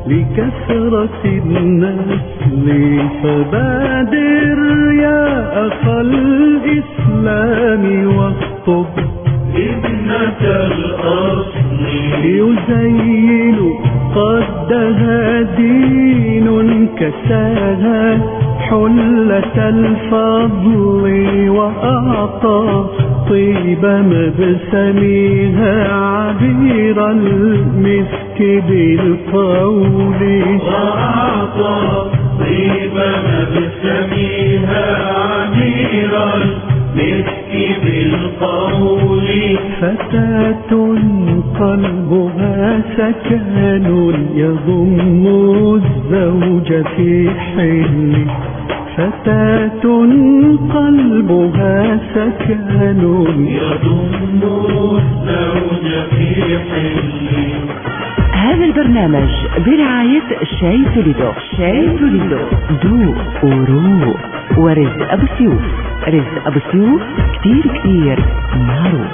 لكثرة النسل، فبادر يا أخا الإسلام واخطب ابنة الأصل، يزين قدها دين كساها حلة الفضل، وأعطى طيب مبسمها عبير المسك بالقول، وأعطى طيب مبسمها عبير المسك بالقول. فتاة قلبها سكن يضم الزوج في حل، فتاة قلبها سكن يضم الزوج في حل. هذا البرنامج برعاية شاي توليدو. شاي توليدو ذوق وروق. ورزق أبو سيوف. رزق أبو سيوف كتير معروف.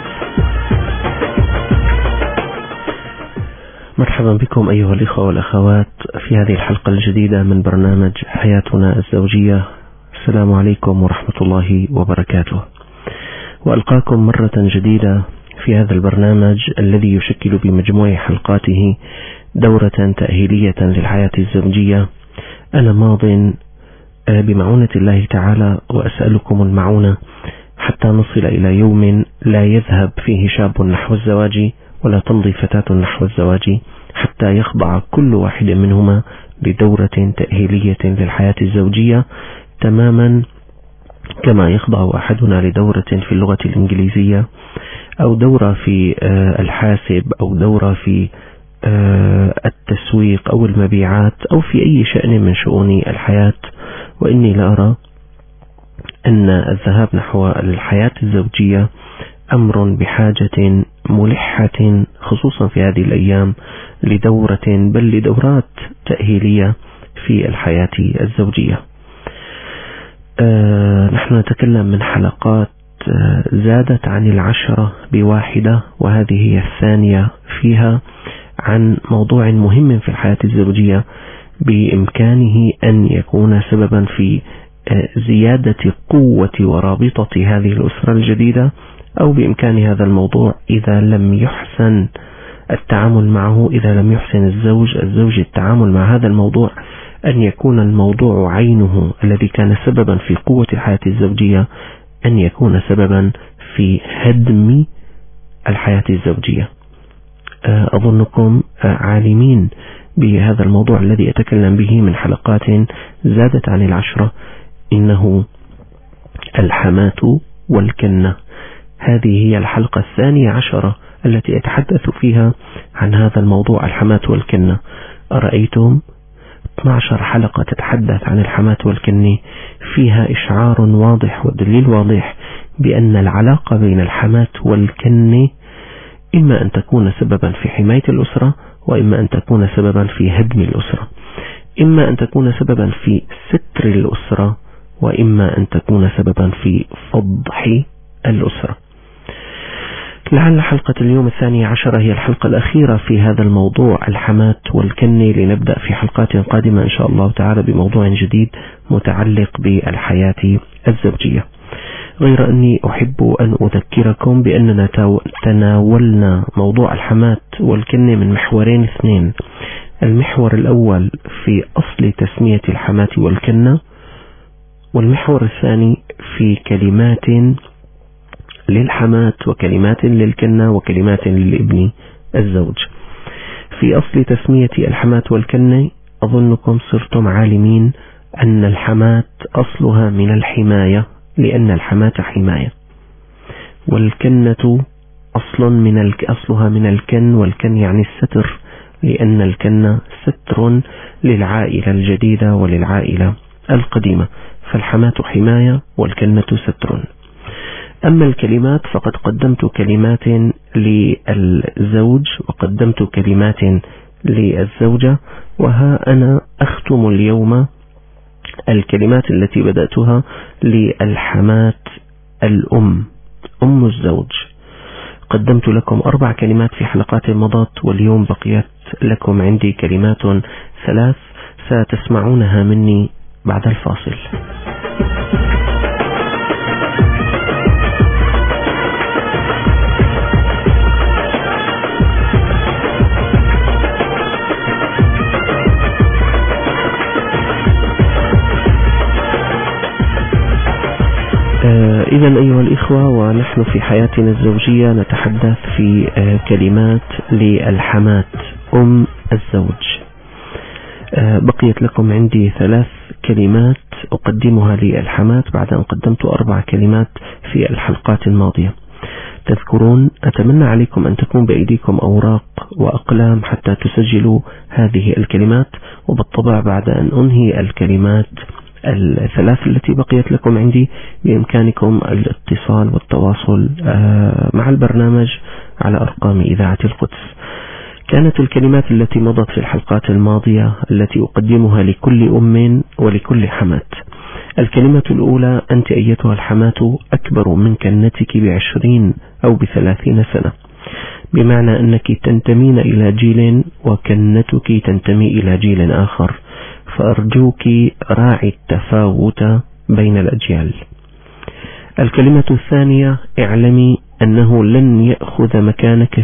مرحبا بكم أيها الإخوة والأخوات في هذه الحلقة الجديدة من برنامج حياتنا الزوجية. السلام عليكم ورحمة الله وبركاته، وألقاكم مرة جديدة في هذا البرنامج الذي يشكل بمجموع حلقاته دورة تأهيلية للحياة الزوجية. أنا ماض بمعونة الله تعالى، وأسألكم المعونة حتى نصل إلى يوم لا يذهب فيه شاب نحو الزواج ولا تمضي فتاة نحو الزواج، حتى يخضع كل واحد منهما لدورة تأهيلية للحياة الزوجية، تماما كما يخضع أحدنا لدورة في اللغة الإنجليزية، أو دورة في الحاسب، أو دورة في التسويق أو المبيعات، أو في أي شأن من شؤون الحياة. وإني لا أرى أن الذهاب نحو الحياة الزوجية أمر بحاجة ملحة، خصوصا في هذه الأيام، لدورة بل لدورات تأهيلية في الحياة الزوجية. نحن نتكلم من حلقات زادت عن 10 بواحدة، وهذه هي الثانية فيها، عن موضوع مهم في الحياة الزوجية بإمكانه أن يكون سببا في زيادة قوة ورابطة هذه الأسرة الجديدة، أو بإمكان هذا الموضوع إذا لم يحسن التعامل معه، إذا لم يحسن الزوج التعامل مع هذا الموضوع، أن يكون الموضوع عينه الذي كان سببا في قوة الحياة الزوجية أن يكون سببا في هدم الحياة الزوجية. أظنكم عالمين بهذا الموضوع الذي أتكلم به من حلقات زادت عن 10، إنه الحماة والكنة. هذه هي الحلقة 12 التي أتحدث فيها عن هذا الموضوع، الحماة والكنة. أرأيتم 12 حلقة تتحدث عن الحماة والكنة، فيها إشعار واضح ودليل واضح بأن العلاقة بين الحماة والكنة إما أن تكون سببا في حماية الأسرة، وإما أن تكون سببا في هدم الأسرة، إما أن تكون سببا في ستر الأسرة، وإما أن تكون سببا في فضح الأسرة. لعل حلقة اليوم 12 هي الحلقة الأخيرة في هذا الموضوع، الحماة والكنة، لنبدأ في حلقات قادمة إن شاء الله تعالى بموضوع جديد متعلق بالحياة الزوجية. غير أني أحب أن أذكركم بأننا تناولنا موضوع الحماة والكنة من محورين 2. المحور الأول في أصل تسمية الحماة والكنة، والمحور الثاني في كلمات للحماة وكلمات للكنة وكلمات للابن الزوج. في أصل تسمية الحماة والكنة أظنكم صرتم عالمين أن الحماة أصلها من الحماية، لأن الحماة حماية، والكنة أصلها من الكن، والكن يعني الستر، لأن الكن ستر للعائلة الجديدة وللعائلة القديمة، فالحماة حماية والكنة ستر. أما الكلمات فقد قدمت كلمات للزوج وقدمت كلمات للزوجة، وها أنا أختم اليوم الكلمات التي بدأتها للحماة الأم، أم الزوج. قدمت لكم 4 كلمات في حلقات مضت، واليوم بقيت لكم عندي كلمات 3 ستسمعونها مني بعد الفاصل. إذن أيها الإخوة، ونحن في حياتنا الزوجية نتحدث في كلمات للحمات أم الزوج. بقيت لكم عندي 3 كلمات أقدمها للحمات بعد أن قدمت 4 كلمات في الحلقات الماضية. تذكرون، أتمنى عليكم أن تكون بأيديكم أوراق وأقلام حتى تسجلوا هذه الكلمات، وبالطبع بعد أن أنهي الكلمات 3 التي بقيت لكم عندي بإمكانكم الاتصال والتواصل مع البرنامج على أرقام إذاعة القدس. كانت الكلمات التي مضت في الحلقات الماضية التي أقدمها لكل أم ولكل حماة. الكلمة الأولى: أنت أيتها الحماة أكبر من كنتك ب20 أو ب30 سنة، بمعنى أنك تنتمين إلى جيل وكنتك تنتمي إلى جيل آخر، فأرجوك راعي التفاوت بين الأجيال. الكلمة الثانية: اعلمي أنه لن يأخذ مكانك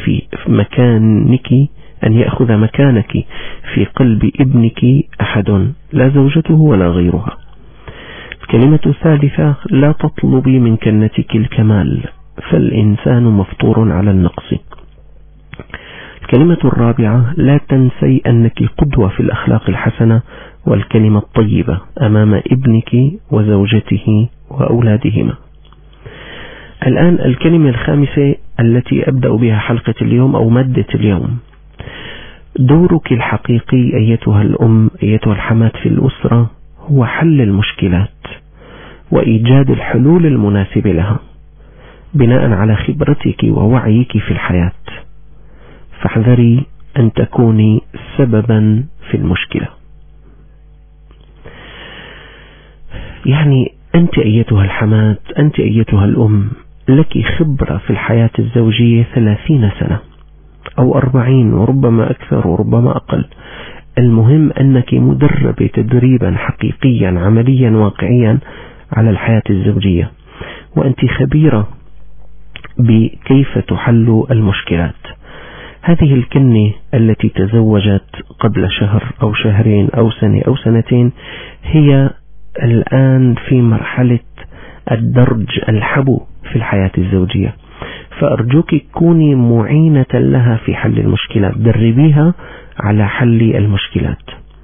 أن يأخذ مكانك في قلب ابنك أحد، لا زوجته ولا غيرها. الكلمة الثالثة: لا تطلبي من كنتك الكمال، فالإنسان مفطور على النقص. الكلمة الرابعة: لا تنسي أنك قدوة في الأخلاق الحسنة والكلمة الطيبة أمام ابنك وزوجته وأولادهما. الآن الكلمة الخامسة التي أبدأ بها حلقة اليوم أو مادة اليوم: دورك الحقيقي أيتها الأم أيتها الحماة في الأسرة هو حل المشكلات وإيجاد الحلول المناسبة لها بناء على خبرتك ووعيك في الحياة. فاحذري أن تكوني سببا في المشكلة. يعني أنت أيتها الحماة، أنت أيتها الأم، لك خبرة في الحياة الزوجية 30 سنة أو 40 وربما أكثر وربما أقل. المهم أنك مدربة تدريبا حقيقيا عمليا واقعيا على الحياة الزوجية، وأنت خبيرة بكيف تحل المشكلات. هذه الكنة التي تزوجت قبل شهر أو شهرين أو سنة أو سنتين هي الآن في مرحلة الدرج الحبو في الحياة الزوجية، فأرجوك كوني معينة لها في حل المشكلات، دربيها على حل المشكلات.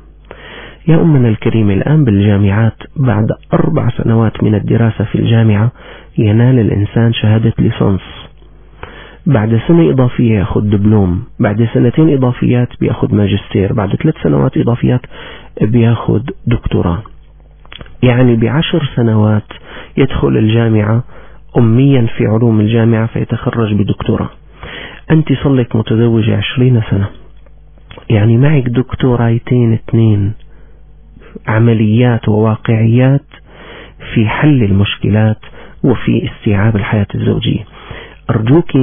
يا أمنا الكريم، الآن بالجامعات بعد 4 سنوات من الدراسة في الجامعة ينال الإنسان شهادة ليسانس، بعد سنة إضافية يأخذ دبلوم، بعد 2 إضافيات بيأخذ ماجستير، بعد 3 سنوات إضافيات بيأخذ دكتوراه. يعني ب10 سنوات يدخل الجامعة أميا في علوم الجامعة فيتخرج بدكتوراه. أنت صلك متزوجة 20 سنة، يعني معك دكتورايتين 2 عمليات وواقعيات في حل المشكلات وفي استيعاب الحياة الزوجية. أرجوك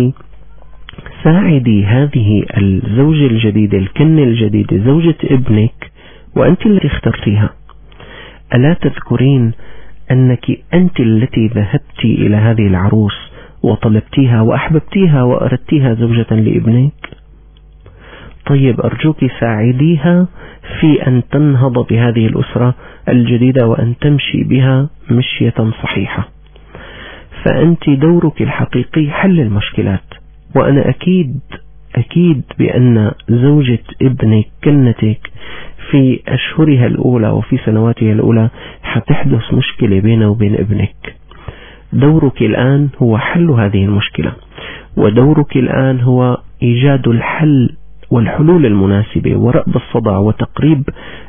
ساعدي هذه الزوجة الجديدة، الكنة الجديدة، زوجة ابنك، وأنت التي اخترتيها. ألا تذكرين أنك أنت التي ذهبت إلى هذه العروس وطلبتيها وأحببتيها وأردتيها زوجة لابنك؟ طيب أرجوك ساعديها في أن تنهض بهذه الأسرة الجديدة وأن تمشي بها مشية صحيحة. فأنت دورك الحقيقي حل المشكلات، وأنا أكيد بأن زوجة ابنك كنتك في أشهرها الأولى وفي سنواتها الأولى حتحدث مشكلة بينه وبين ابنك. دورك الآن هو حل هذه المشكلة، ودورك الآن هو إيجاد الحل والحلول المناسبة ورأب الصدع وتقريب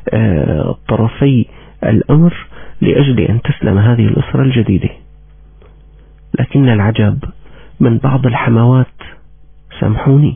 طرفي الأمر لأجل أن تسلم هذه الأسرة الجديدة. لكن العجب من بعض الحموات، سامحوني،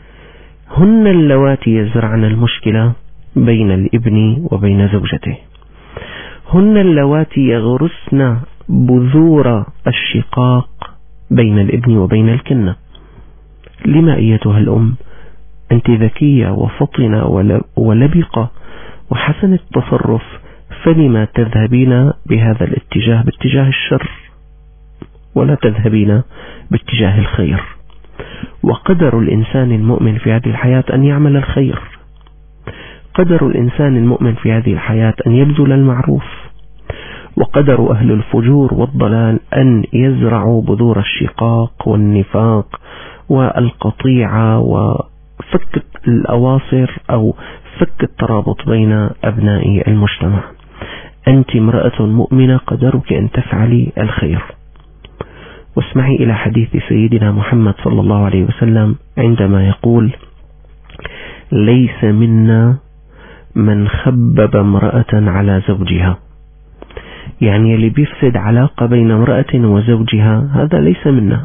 هن اللواتي يزرعن المشكلة بين الابن وبين زوجته، هن اللواتي يغرسن بذور الشقاق بين الابن وبين الكنة. لما أيتها الأم أنت ذكية وفطنة ولبقة وحسنة التصرف، فلما تذهبين بهذا الاتجاه باتجاه الشر ولا تذهبين باتجاه الخير؟ وقدر الإنسان المؤمن في هذه الحياة أن يعمل الخير، قدر الإنسان المؤمن في هذه الحياة أن يبذل المعروف، وقدر أهل الفجور والضلال أن يزرعوا بذور الشقاق والنفاق والقطيعة وفك الأواصر أو فك الترابط بين أبناء المجتمع. أنت امرأة مؤمنة، قدرك أن تفعلي الخير. واسمعي إلى حديث سيدنا محمد صلى الله عليه وسلم عندما يقول: ليس منا من خبب امرأة على زوجها. يعني اللي بيفسد علاقة بين امرأة وزوجها هذا ليس منا.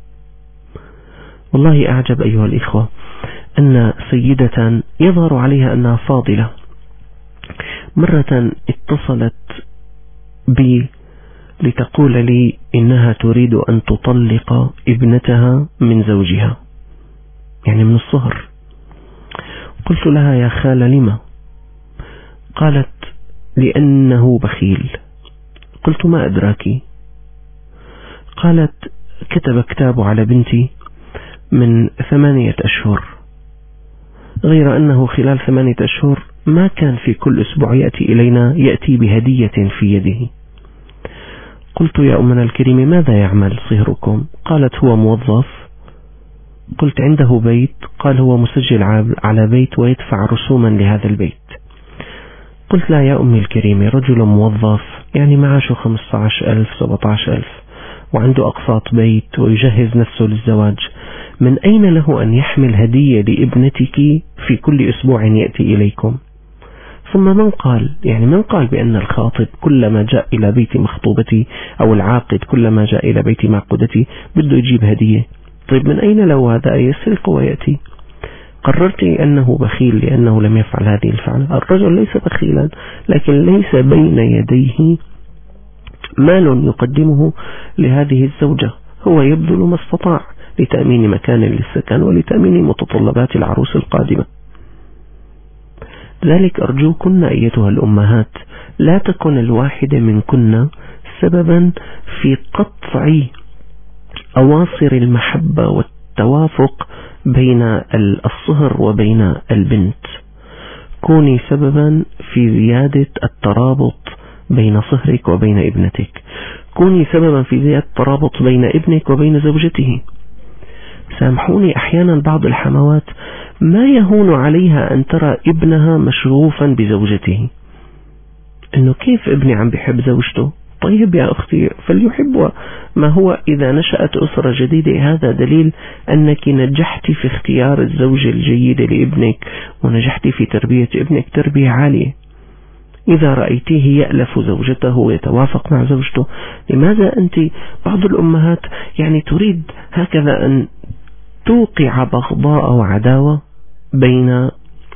والله أعجب أيها الإخوة أن سيدة يظهر عليها أنها فاضلة مرة اتصلت بي لتقول لي إنها تريد أن تطلق ابنتها من زوجها، يعني من الصهر. قلت لها: يا خالة لما؟ قالت: لأنه بخيل. قلت: ما أدراكي؟ قالت: كتب كتابه على بنتي من 8 أشهر، غير أنه خلال 8 أشهر ما كان في كل أسبوع يأتي إلينا يأتي بهدية في يده. قلت: يا أمنا الكريمة ماذا يعمل صهركم؟ قالت: هو موظف. قلت: عنده بيت؟ قال: هو مسجل على بيت ويدفع رسوما لهذا البيت. قلت: لا يا أمي الكريمة، رجل موظف يعني معاشه 15,000 17,000 وعنده أقساط بيت ويجهز نفسه للزواج، من أين له أن يحمل هدية لابنتك في كل أسبوع يأتي إليكم؟ ثم من قال بأن الخاطب كلما جاء إلى بيت مخطوبتي أو العاقد كلما جاء إلى بيت معقودتي بده يجيب هدية؟ طيب من أين له هذا يسرق ويأتي؟ قررت أنه بخيل لأنه لم يفعل هذه الفعلة. الرجل ليس بخيلا، لكن ليس بين يديه مال يقدمه لهذه الزوجة، هو يبذل ما استطاع لتأمين مكان للسكن ولتأمين متطلبات العروس القادمة. ذلك أرجوكن أيتها الأمهات لا تكن الواحدة منكن سببا في قطع أواصر المحبة والتوافق بين الصهر وبين البنت. كوني سببا في زيادة الترابط بين صهرك وبين ابنتك، كوني سببا في زيادة الترابط بين ابنك وبين زوجته. سامحوني، أحيانا بعض الحموات ما يهون عليها أن ترى ابنها مشغوفا بزوجته، إنه كيف ابني عم بيحب زوجته؟ طيب يا أختي فليحبها. ما هو إذا نشأت أسرة جديدة هذا دليل أنك نجحت في اختيار الزوجة الجيدة لابنك ونجحت في تربية ابنك تربية عالية. إذا رأيتيه يألف زوجته ويتوافق مع زوجته، لماذا أنت بعض الأمهات يعني تريد هكذا أن توقع بغضاء وعداوة بين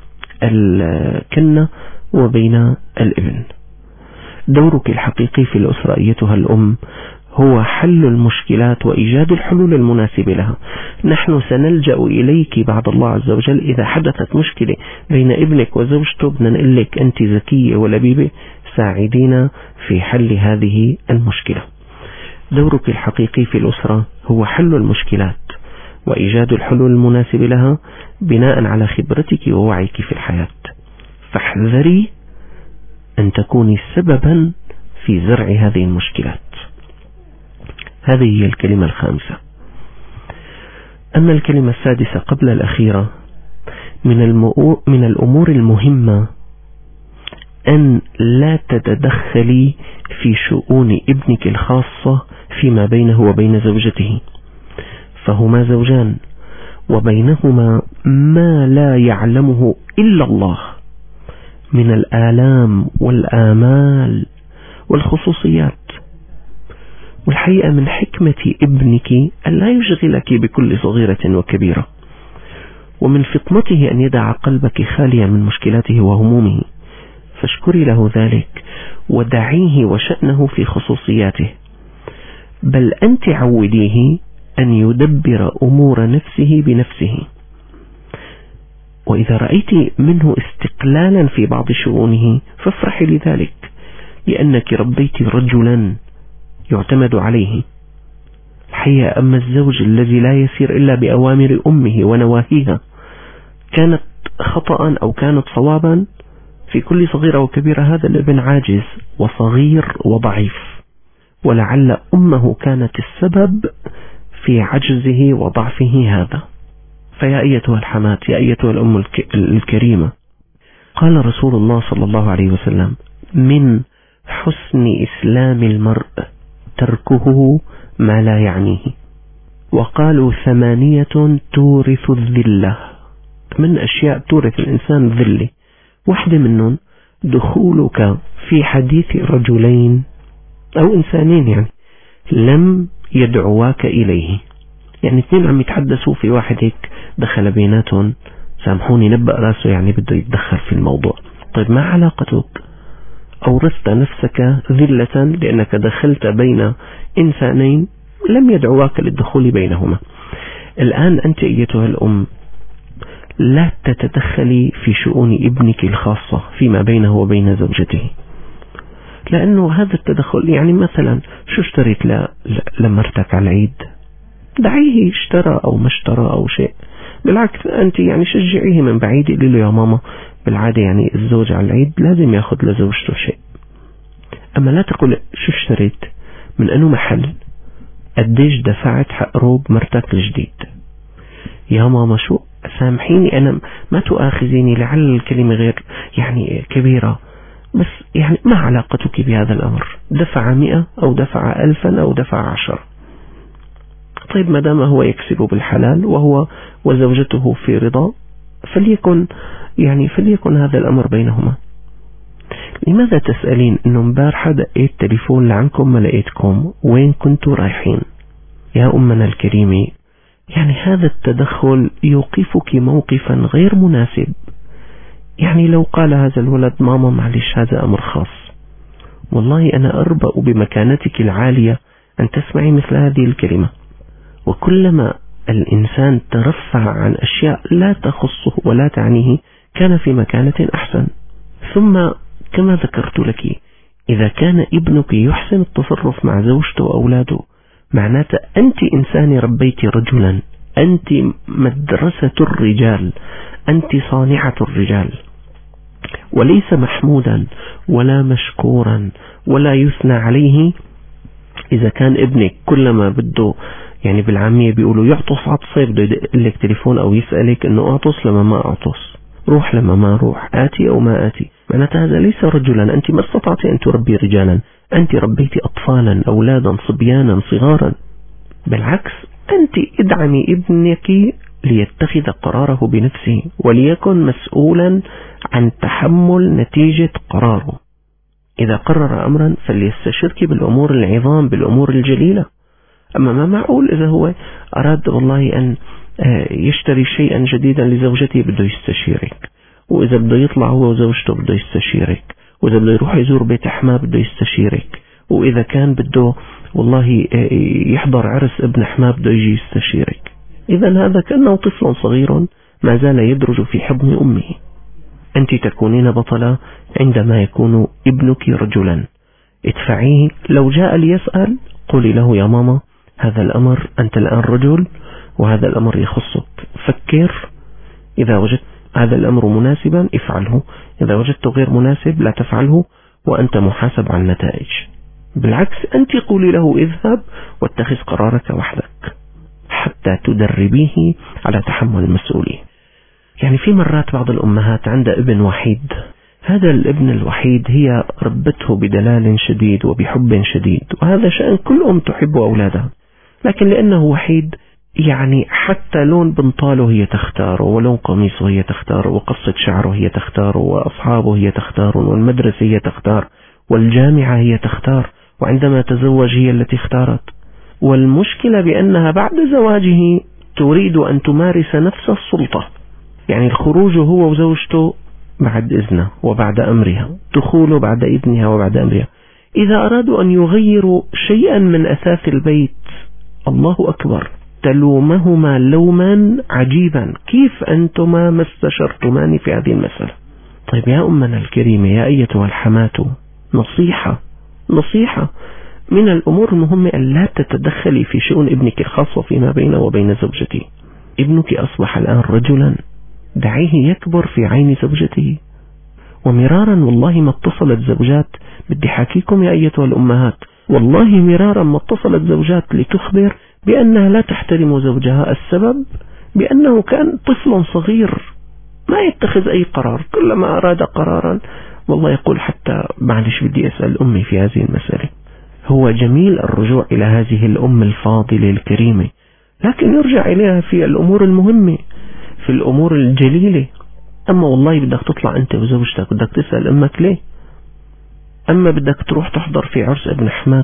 الكنة وبين الابن؟ دورك الحقيقي في الأسرة أيتها الأم هو حل المشكلات وإيجاد الحلول المناسبة لها. نحن سنلجأ إليك بعد الله عز وجل إذا حدثت مشكلة بين ابنك وزوجته، بدنا نقول لك أنت ذكية ولبيبة، ساعدينا في حل هذه المشكلة. دورك الحقيقي في الأسرة هو حل المشكلات وإيجاد الحلول المناسبة لها بناء على خبرتك ووعيك في الحياة. فاحذري أن تكوني سببا في زرع هذه المشكلات. هذه هي الكلمة الخامسة. أما الكلمة السادسة قبل الأخيرة، من الأمور المهمة أن لا تتدخلي في شؤون ابنك الخاصة فيما بينه وبين زوجته، فهما زوجان وبينهما ما لا يعلمه إلا الله من الآلام والآمال والخصوصيات. والحقيقة من حكمة ابنك أن لا يشغلك بكل صغيرة وكبيرة، ومن فطنته أن يدع قلبك خاليا من مشكلاته وهمومه، فاشكري له ذلك ودعيه وشأنه في خصوصياته، بل أنت عوديه أن يدبر أمور نفسه بنفسه. وإذا رأيت منه استقلالا في بعض شؤونه فافرحي لذلك، لأنك ربيت رجلا يعتمد عليه. الحقيقة أما الزوج الذي لا يسير إلا بأوامر أمه ونواهيها، كانت خطأ أو كانت صوابا في كل صغيرة وكبيرة، هذا الابن عاجز وصغير وضعيف، ولعل أمه كانت السبب في عجزه وضعفه هذا. فيا أيتها الحماة، يا أيتها الأم الكريمة، قال رسول الله صلى الله عليه وسلم: من حسن إسلام المرء تركه ما لا يعنيه. وقالوا 8 تورث الذلة، من أشياء تورث الإنسان ذلة، واحدة منهم دخولك في حديث رجلين أو إنسانين يعني لم يدعواك إليه. يعني 2 عم يتحدثوا في واحد هيك دخل بيناتهم، سامحوني نبأ راسه يعني بده يتدخل في الموضوع. طيب ما علاقتك؟ أورثت نفسك ذلة لأنك دخلت بين إنسانين لم يدعواك للدخول بينهما. الآن أنت أيتها الأم لا تتدخلي في شؤون ابنك الخاصة فيما بينه وبين زوجته، لأنه هذا التدخل يعني مثلا شو اشتريت لمرتك على العيد؟ دعيه اشترى أو ما اشترى أو شيء، بالعكس أنت يعني شجعيه من بعيد، قولي له يا ماما بالعادة يعني الزوج على العيد لازم ياخذ لزوجته شيء. أما لا تقول شو اشتريت، من أنه محل، قديش دفعت حق روب مرتك الجديد. يا ماما شو، سامحيني أنا ما تؤاخذيني، لعل الكلمة غير يعني كبيرة، بس يعني ما علاقتك بهذا الأمر، دفع 100 أو دفع 1000 أو دفع 10. طيب ما دام هو يكسب بالحلال وهو وزوجته في رضا، فليكن هذا الأمر بينهما. لماذا تسألين إنه مبارحة دقيت تليفون لعنكم ما لقيتكم، وين كنتوا رايحين؟ يا أمنا الكريمة، يعني هذا التدخل يوقفك موقفا غير مناسب. يعني لو قال هذا الولد ماما معلش هذا أمر خاص، والله أنا أربأ بمكانتك العالية أن تسمعي مثل هذه الكلمة. وكلما الإنسان ترفع عن أشياء لا تخصه ولا تعنيه كان في مكانة أحسن. ثم كما ذكرت لك، إذا كان ابنك يحسن التصرف مع زوجته وأولاده، معناته أنت إنسان ربيت رجلا، أنت مدرسة الرجال، أنت صانعة الرجال، وليس محمودا ولا مشكورا ولا يثنى عليه إذا كان ابنك كلما بده يعني بالعامية بيقولوا يعطس عطسة بده يدق لك تليفون أو يسألك إنه أعطس لما ما أعطس، روح لما ما روح، آتي أو ما آتي، معناتها هذا ليس رجلا. أنت ما استطعت أن تربي رجالا، أنت ربيت أطفالا، أولادا، صبيانا، صغارا. بالعكس أنت ادعمي ابنك ليتخذ قراره بنفسه، وليكن مسؤولا عن تحمل نتيجة قراره. إذا قرر أمرا فليستشرك بالأمور العظام، بالأمور الجليلة. أما ما معقول إذا هو أراد والله أن يشتري شيئا جديدا لزوجته بده يستشيرك، وإذا بده يطلع هو وزوجته بده يستشيرك، وإذا بده يروح يزور بيت أحماه بده يستشيرك، وإذا كان بده والله يحضر عرس ابن أحماه بده يجي يستشيرك. إذا هذا كأنه طفل صغير ما زال يدرج في حضن أمه. أنت تكونين بطلة عندما يكون ابنك رجلا، ادفعيه. لو جاء ليسأل قولي له يا ماما هذا الأمر أنت الآن رجل وهذا الأمر يخصك، فكر، إذا وجدت هذا الأمر مناسبا افعله، إذا وجدته غير مناسب لا تفعله، وأنت محاسب عن النتائج. بالعكس أنت قولي له اذهب واتخذ قرارك وحدك حتى تدربيه على تحمل المسؤولية. يعني في مرات بعض الأمهات عندها ابن وحيد، هذا الابن الوحيد هي ربته بدلال شديد وبحب شديد، وهذا شأن كل أم تحب أولادها، لكن لأنه وحيد يعني حتى لون بنطاله هي تختاره، ولون قميصه هي تختاره، وقصة شعره هي تختاره، وأصحابه هي تختار، والمدرسة هي تختار، والجامعة هي تختار، وعندما تزوج هي التي اختارت. والمشكلة بأنها بعد زواجه تريد أن تمارس نفس السلطة، يعني الخروج هو وزوجته بعد إذنه وبعد أمرها، دخوله بعد إذنها وبعد أمرها. إذا أرادوا أن يغيروا شيئا من أساس البيت، الله أكبر، تلومهما لوما عجيبا. كيف أنتما ما استشرتماني في هذه المسألة؟ طيب يا أمنا الكريمة، يا أيتها الحماة، نصيحة من الأمور المهمة أن لا تتدخلي في شؤون ابنك الخاصة فيما بينه وبين زوجته. ابنك أصبح الآن رجلا، دعيه يكبر في عين زوجته. ومرارا والله ما اتصلت زوجات، بدي حكيكم يا أيتها الأمهات، والله مرارا ما اتصلت زوجات لتخبر بأنها لا تحترم زوجها. السبب بأنه كان طفل صغير ما يتخذ أي قرار، كلما أراد قرارا والله يقول حتى معلش بدي أسأل أمي في هذه المسألة. هو جميل الرجوع إلى هذه الأم الفاضلة الكريمة، لكن يرجع إليها في الأمور المهمة، في الأمور الجليلة. أما والله بدك تطلع أنت وزوجتك بدك تسأل أمك ليه؟ أما بدك تروح تحضر في عرس ابن حماك،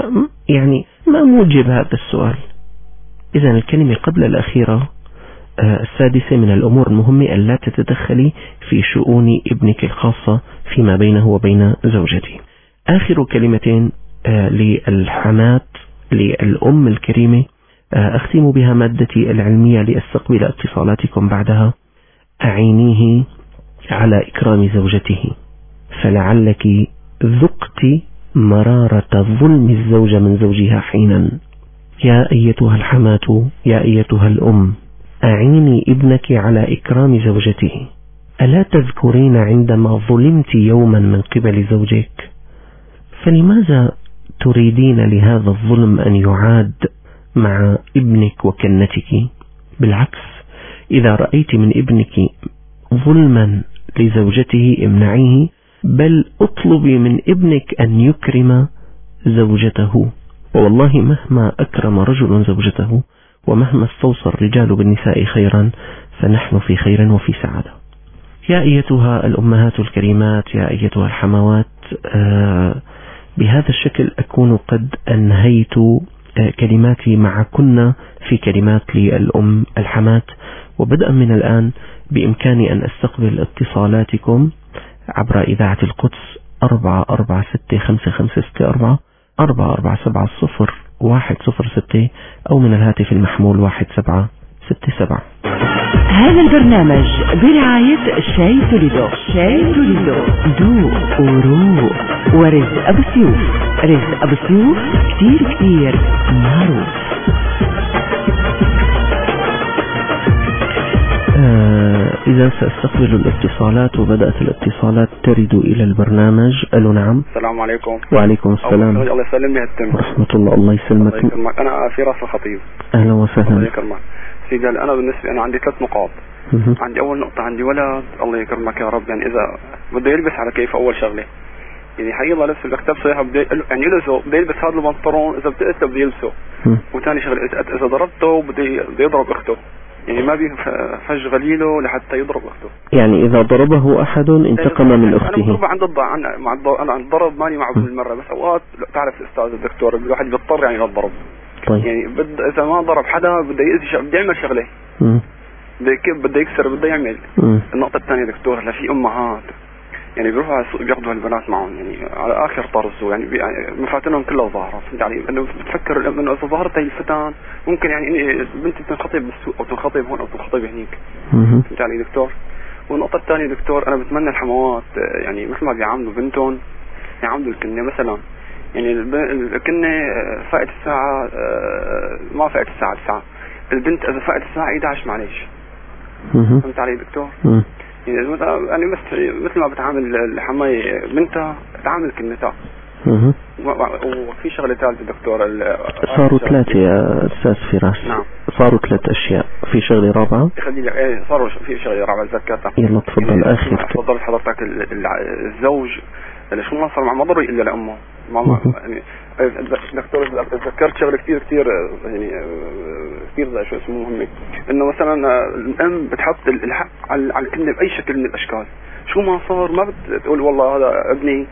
ما موجب هذا السؤال. إذا الكلمة قبل الأخيرة السادسة من الأمور المهمة أن لا تتدخلي في شؤون ابنك الخاصة فيما بينه وبين زوجته. آخر كلمتين للحمات، للأم الكريمة، أختم بها مادتي العلمية لأستقبل اتصالاتكم بعدها. أعينيه على إكرام زوجته، فلعلك ذقت مرارة ظلم الزوجة من زوجها حينا. يا أيتها الحماة، يا أيتها الأم، أعيني ابنك على إكرام زوجته. ألا تذكرين عندما ظلمت يوما من قبل زوجك؟ فلماذا تريدين لهذا الظلم أن يعاد مع ابنك وكنتك؟ بالعكس، إذا رأيت من ابنك ظلما لزوجته امنعيه، بل اطلبي من ابنك أن يكرم زوجته. والله مهما أكرم رجل زوجته ومهما استوصى الرجال بالنساء خيرا فنحن في خير وفي سعادة. يا أيتها الأمهات الكريمات، يا أيتها الحموات، بهذا الشكل أكون قد أنهيت كلماتي معكن في كلمات للأم الحمات. وبدءا من الآن بإمكاني أن أستقبل اتصالاتكم عبر إذاعة القدس 446556 44700106 أو من الهاتف المحمول 1767. هذا البرنامج برعاية شاي توليدو. دو وروق ورزق أبو سيوف. رزق أبو سيوف كتير معروف. إذا سأستقبل الاتصالات، وبدأت الاتصالات ترد إلى البرنامج. ألو نعم. السلام عليكم. وعليكم السلام. الله يسلمك يا التم. ورحمة الله. الله يسلمك. أنا فراس الخطيب. أهلا وسهلا. الله يكرمك. سيدي أنا بالنسبة أنا عندي 3 نقاط. عندي أول نقطة، عندي ولد الله يكرمك يا رب، يعني إذا بده يلبس على كيف أول شغلة، يعني حي الله لبس الكتاب صحيح يعني بده يلبس هذا البنطلون، إذا بتقتل بده يلبسه. وثاني شغلة إذا ضربته بده يضرب أخته، يعني ما بيفج غليله لحتى يضرب أخته. يعني إذا ضربه أحد انتقم من أخته. أنا عند أنا الضرب ماني معه كل مرة، بس أوقات تعرف الأستاذ الدكتور الواحد بيضطر يعني للضرب. طيب. يعني إذا ما ضرب حدا بده يأذي، بده يعمل شغلة، بده يكسر، بده يعمل. النقطة الثانية دكتور، لا في أمهات يعني بيروحوا على السوق بياخذوا البنات معهم يعني على آخر طرز، يعني مفاتنهم كلها ظاهرة، فهمت علي؟ إنه بتفكر إنه إذا ظهرت هي الفتاة ممكن يعني البنت تنخطب بالسوق أو تنخطب هون أو تنخطب هنيك، فهمت علي دكتور؟ والنقطة الثانية دكتور، أنا بتمنى الحموات يعني مثل ما بيعاملوا بنتهم يعاملوا الكنة. مثلا يعني الكنة فائت الساعة ما فائت الساعة 9، البنت إذا فائت الساعة 11 معليش، فهمت علي دكتور؟ يعني مثل ما بتعامل الحماية بنتها تعامل كنتها. وفي شغلة ثالثة دكتور، صاروا 3 يا أستاذ فراس. نعم. صاروا 3 أشياء. في شغلة رابعة؟ صاروا في شغلة رابعة ذكرتها. يلا تفضل. آخر تفضل حضرتك. الزوج شو ما صار ما ضروري إلا لأمه. يعني دكتور ذكرت شغلة كتير يعني كتير شو اسمه مهمة، إنه مثلا الأم بتحط الحق على الكلمة بأي شكل من الأشكال. شو ما صار ما بتقول والله هذا ابني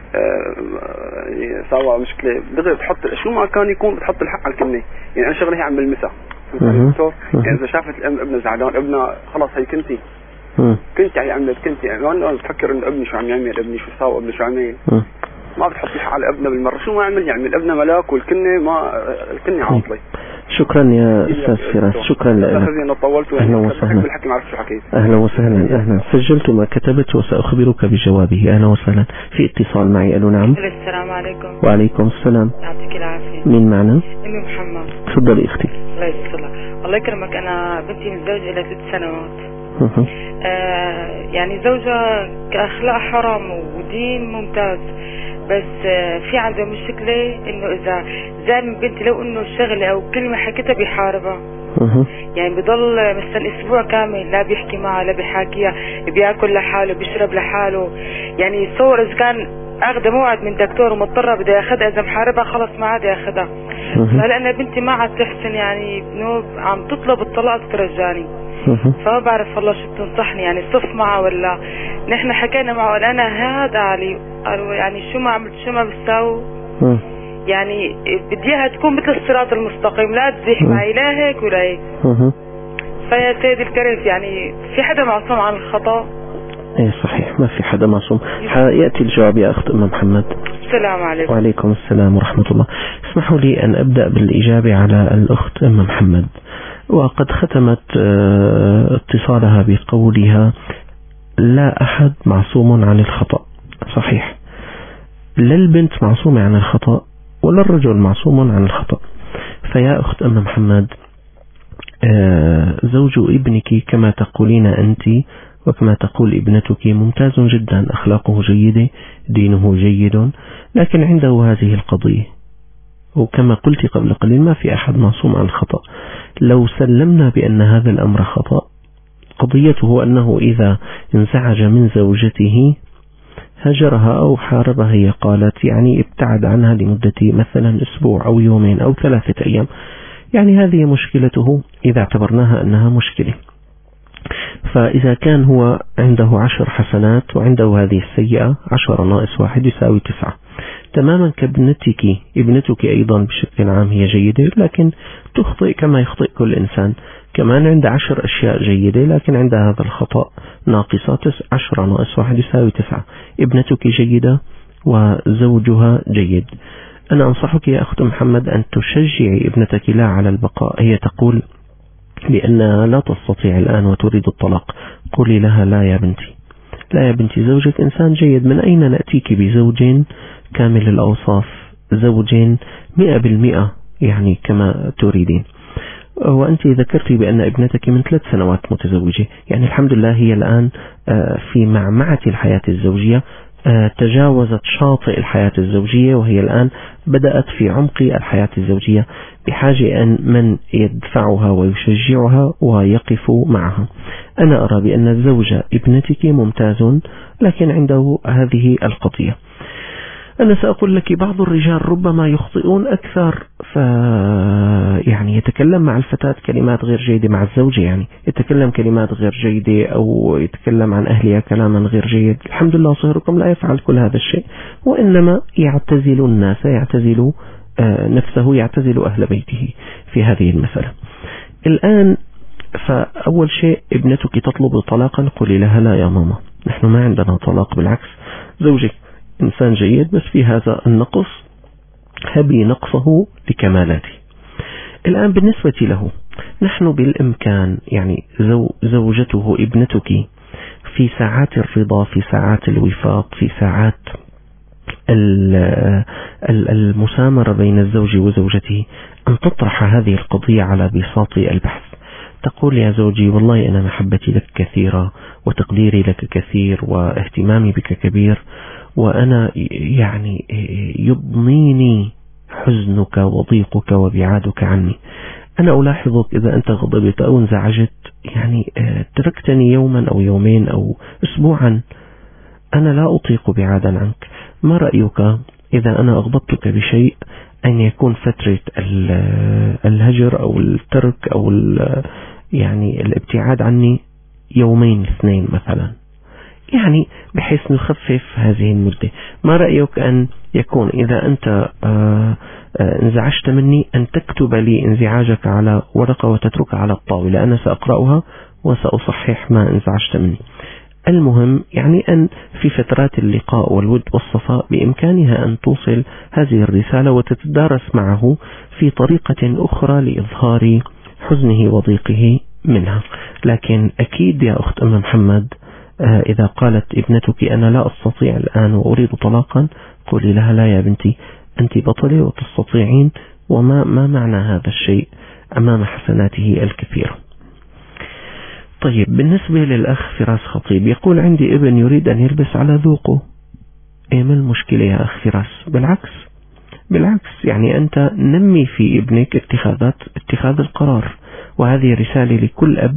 سوى مشكلة، دغري بتحط شو ما كان يكون بتحط الحق على الكلمة. يعني أنا شغلة هي عم بلمسها دكتور. يعني إذا شافت الأم ابنها زعلان، ابنها خلاص هي كنتي يعني عملت كنتي، يعني ما بتفكر إنه ابني شو عم يعمل، ابني شو سوى، ابني شو عمل، ما بتحط الحق على ابنها بالمرة. شو ما يعمل يعمل، ابنها ملاك والكنة ما الكنة عاطلة. شكرا يا أستاذ فراس، شكرا لك. أهلا وسهلا. أهلا وسهلا. أهلا، سجلت ما كتبت وسأخبرك بجوابه. أهلا وسهلا. في اتصال معي. ألو. نعم. السلام عليكم. وعليكم السلام. يعطيك العافية. مين معنا؟ أمي محمد. تفضلي أختي. الله يسلمك. الله يكرمك. أنا بنتي متزوجة إلى 3 سنوات. يعني زوجها كأخلاق حرام ودين ممتاز، بس في عنده مشكلة إنه إذا زعل من بنتي لو إنه شغلة أو كلمة حكيتها بيحاربها. يعني بضل مثلا أسبوع كامل لا بيحكي معها لا بيحاكيها، بياكل لحاله بيشرب لحاله. يعني صور إذا كان أخذ موعد من دكتور ومضطرة بدي أخذها، إذا محاربها خلص ما عاد أخذها. فهلا أنا بنتي ما عاد تحسن، يعني بنوب عم تطلب الطلاق ترجاني. فما بعرف والله شو بتنصحني، يعني صف معه ولا نحن حكينا معه ولا أنا هذا علي قالوا يعني شو ما عملت شو ما بستاو. يعني بدي اياها تكون مثل الصراط المستقيم، لا تزيح معي لا هيك ولا هيك. فيا سيدي الكريم، يعني في حدا معصوم عن الخطأ؟ ايه صحيح، ما في حدا معصوم. حيأتي الجواب يا أخت أم محمد. السلام عليكم. وعليكم السلام ورحمة الله. اسمحوا لي أن أبدأ بالإجابة على الأخت أم محمد. وقد ختمت اتصالها بقولها لا أحد معصوم عن الخطأ. صحيح، لا البنت معصومة عن الخطأ ولا الرجل معصوم عن الخطأ. فيا أخت أم محمد، زوج ابنك كما تقولين أنت وكما تقول ابنتك ممتاز جدا، أخلاقه جيدة، دينه جيد، لكن عنده هذه القضية. وكما قلت قبل قليل ما في أحد معصوم عن الخطأ. لو سلمنا بأن هذا الأمر خطأ، قضيته أنه إذا انزعج من زوجته هجرها أو حاربها، هي قالت يعني ابتعد عنها لمدة مثلا أسبوع أو يومين أو 3 أيام، يعني هذه مشكلته إذا اعتبرناها أنها مشكلة. فإذا كان هو عنده 10 حسنات وعنده هذه السيئة 10 ناقص 1 يساوي 9، تماما كابنتك. ابنتك أيضا بشكل عام هي جيدة لكن تخطئ كما يخطئ كل إنسان، كمان عند 10 أشياء جيدة لكن عند هذا الخطأ ناقصة. 10 ناقص 1 يساوي 9. ابنتك جيدة وزوجها جيد. أنا أنصحك يا أخت محمد أن تشجعي ابنتك لا على البقاء. هي تقول لأنها لا تستطيع الآن وتريد الطلاق. قولي لها لا يا بنتي، لا يا بنتي، زوجك إنسان جيد. من أين نأتيك بزوج كامل الأوصاف، زوج 100% يعني كما تريدين؟ وأنت ذكرتي بأن ابنتك من 3 سنوات متزوجة، يعني الحمد لله هي الآن في معمعة الحياة الزوجية، تجاوزت شاطئ الحياة الزوجية وهي الآن بدأت في عمق الحياة الزوجية، بحاجة أن من يدفعها ويشجعها ويقف معها. أنا أرى بأن الزوج ابنتك ممتاز لكن عنده هذه القضية. أنا سأقول لك بعض الرجال ربما يخطئون أكثر، يعني يتكلم مع الفتاة كلمات غير جيدة مع الزوجة، يعني يتكلم كلمات غير جيدة أو يتكلم عن أهلها كلاما غير جيد. الحمد لله صهركم لا يفعل كل هذا الشيء، وإنما يعتزل الناس، يعتزل نفسه، يعتزل أهل بيته في هذه المسألة. الآن فأول شيء ابنتك تطلب طلاقا، قولي لها لا يا ماما، نحن ما عندنا طلاق، بالعكس زوجك إنسان جيد بس في هذا النقص، هبي نقصه لكمالاته. الآن بالنسبة له نحن بالإمكان يعني زوجته ابنتك في ساعات الرضا، في ساعات الوفاق، في ساعات المسامرة بين الزوج وزوجته أن تطرح هذه القضية على بساط البحث. تقول يا زوجي والله أنا محبتي لك كثيرة وتقديري لك كثير واهتمامي بك كبير، وأنا يعني يضنيني حزنك وضيقك وابعادك عني. أنا ألاحظك إذا أنت غضبت أو انزعجت يعني تركتني يوما أو يومين أو أسبوعا، أنا لا أطيق بعادا عنك. ما رأيك إذا أنا أغضبتك بشيء أن يكون فترة الهجر أو الترك أو يعني الابتعاد عني 2-2 مثلا، يعني بحيث نخفف هذه المدة. ما رأيك أن يكون إذا أنت انزعجت مني أن تكتب لي انزعاجك على ورقة وتتركها على الطاولة، أنا سأقرأها وسأصحح ما انزعجت مني. المهم يعني أن في فترات اللقاء والود والصفاء بإمكانها أن توصل هذه الرسالة وتتدارس معه في طريقة أخرى لإظهار حزنه وضيقه منها. لكن أكيد يا أخت أم محمد، إذا قالت ابنتك أنا لا أستطيع الآن وأريد طلاقا، قولي لها لا يا بنتي، أنت بطلة وتستطيعين، وما معنى هذا الشيء أمام حسناته الكثيرة. طيب، بالنسبة للأخ فراس خطيب يقول عندي ابن يريد أن يلبس على ذوقه. إيه ما المشكلة يا أخ فراس؟ بالعكس يعني أنت نمي في ابنك اتخاذ القرار، وهذه رسالة لكل أب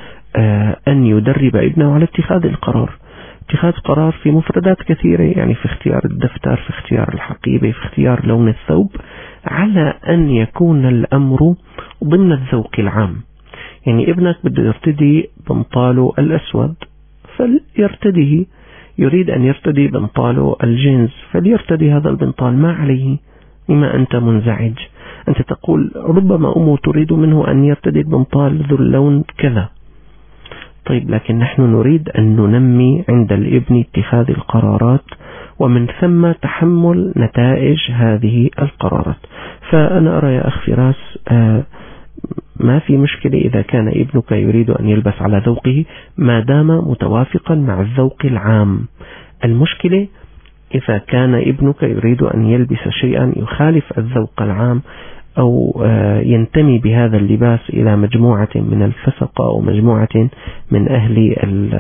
أن يدرب ابنه على اتخاذ القرار. اتخاذ قرار في مفردات كثيرة، يعني في اختيار الدفتر، في اختيار الحقيبة، في اختيار لون الثوب، على أن يكون الأمر ضمن الذوق العام. يعني ابنك بده يرتدي بنطاله الأسود فليرتديه، يريد أن يرتدي بنطاله الجينز فليرتدي هذا البنطال، ما عليه. لما أنت منزعج؟ أنت تقول ربما أمه تريد منه أن يرتدي البنطال ذو اللون كذا. طيب، لكن نحن نريد أن ننمي عند الابن اتخاذ القرارات، ومن ثم تحمل نتائج هذه القرارات. فأنا أرى يا أخ فراس ما في مشكلة إذا كان ابنك يريد أن يلبس على ذوقه ما دام متوافقا مع الذوق العام. المشكلة إذا كان ابنك يريد أن يلبس شيئا يخالف الذوق العام، أو ينتمي بهذا اللباس إلى مجموعة من الفسقة أو مجموعة من أهل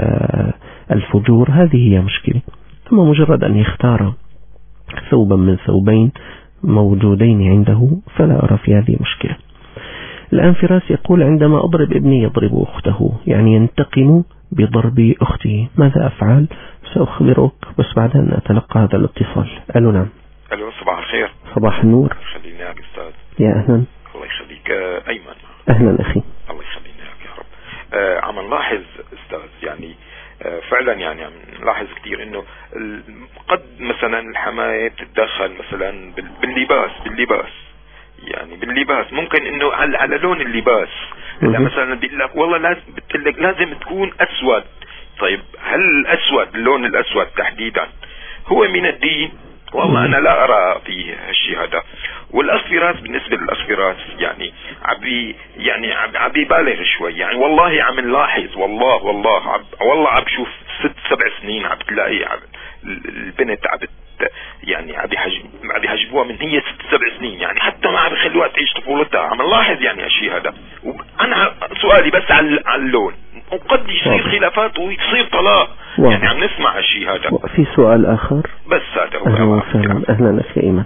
الفجور، هذه هي مشكلة. أما مجرد أن يختار ثوبا من ثوبين موجودين عنده فلا أرى في هذه مشكلة. الآن فراس يقول عندما أضرب ابني يضرب أخته، يعني ينتقم بضرب أخته، ماذا أفعل؟ سأخبرك بس بعد أن أتلقى هذا الاتصال. ألو نعم. ألو، صباح الخير. صباح النور. خليني يا أستاذ. يا أهلا. الله يخليك. أيمن. أهلا أخي. الله يخلينا يا رب. عم نلاحظ أستاذ، يعني فعلا يعني عم نلاحظ كثير إنه قد مثلا الحماية بتتدخل مثلا باللباس يعني باللباس، ممكن انه على لون اللباس. هلا مثلا بيقول لك والله لازم تكون اسود. طيب، هل الاسود، اللون الاسود تحديدا هو من الدين؟ والله انا لا ارى فيه هالشيء هذا. والاصفراس، بالنسبه للاصفراس يعني عبي بالغ شوي، يعني والله عم نلاحظ، والله عم بشوف 6-7 سنين عم تلاقي البنت عم يحجبوها من هي 6-7 سنين، يعني حتى ما عم يخلوها تعيش طفولتها. عم نلاحظ يعني هالشيء هذا. وانا سؤالي بس على اللون، وقد يصير خلافات ويصير طلاق، يعني عم نسمع هالشيء هذا. في سؤال آخر بس هذا هو. أهلا وسهلا. أهلا أخي إيمان.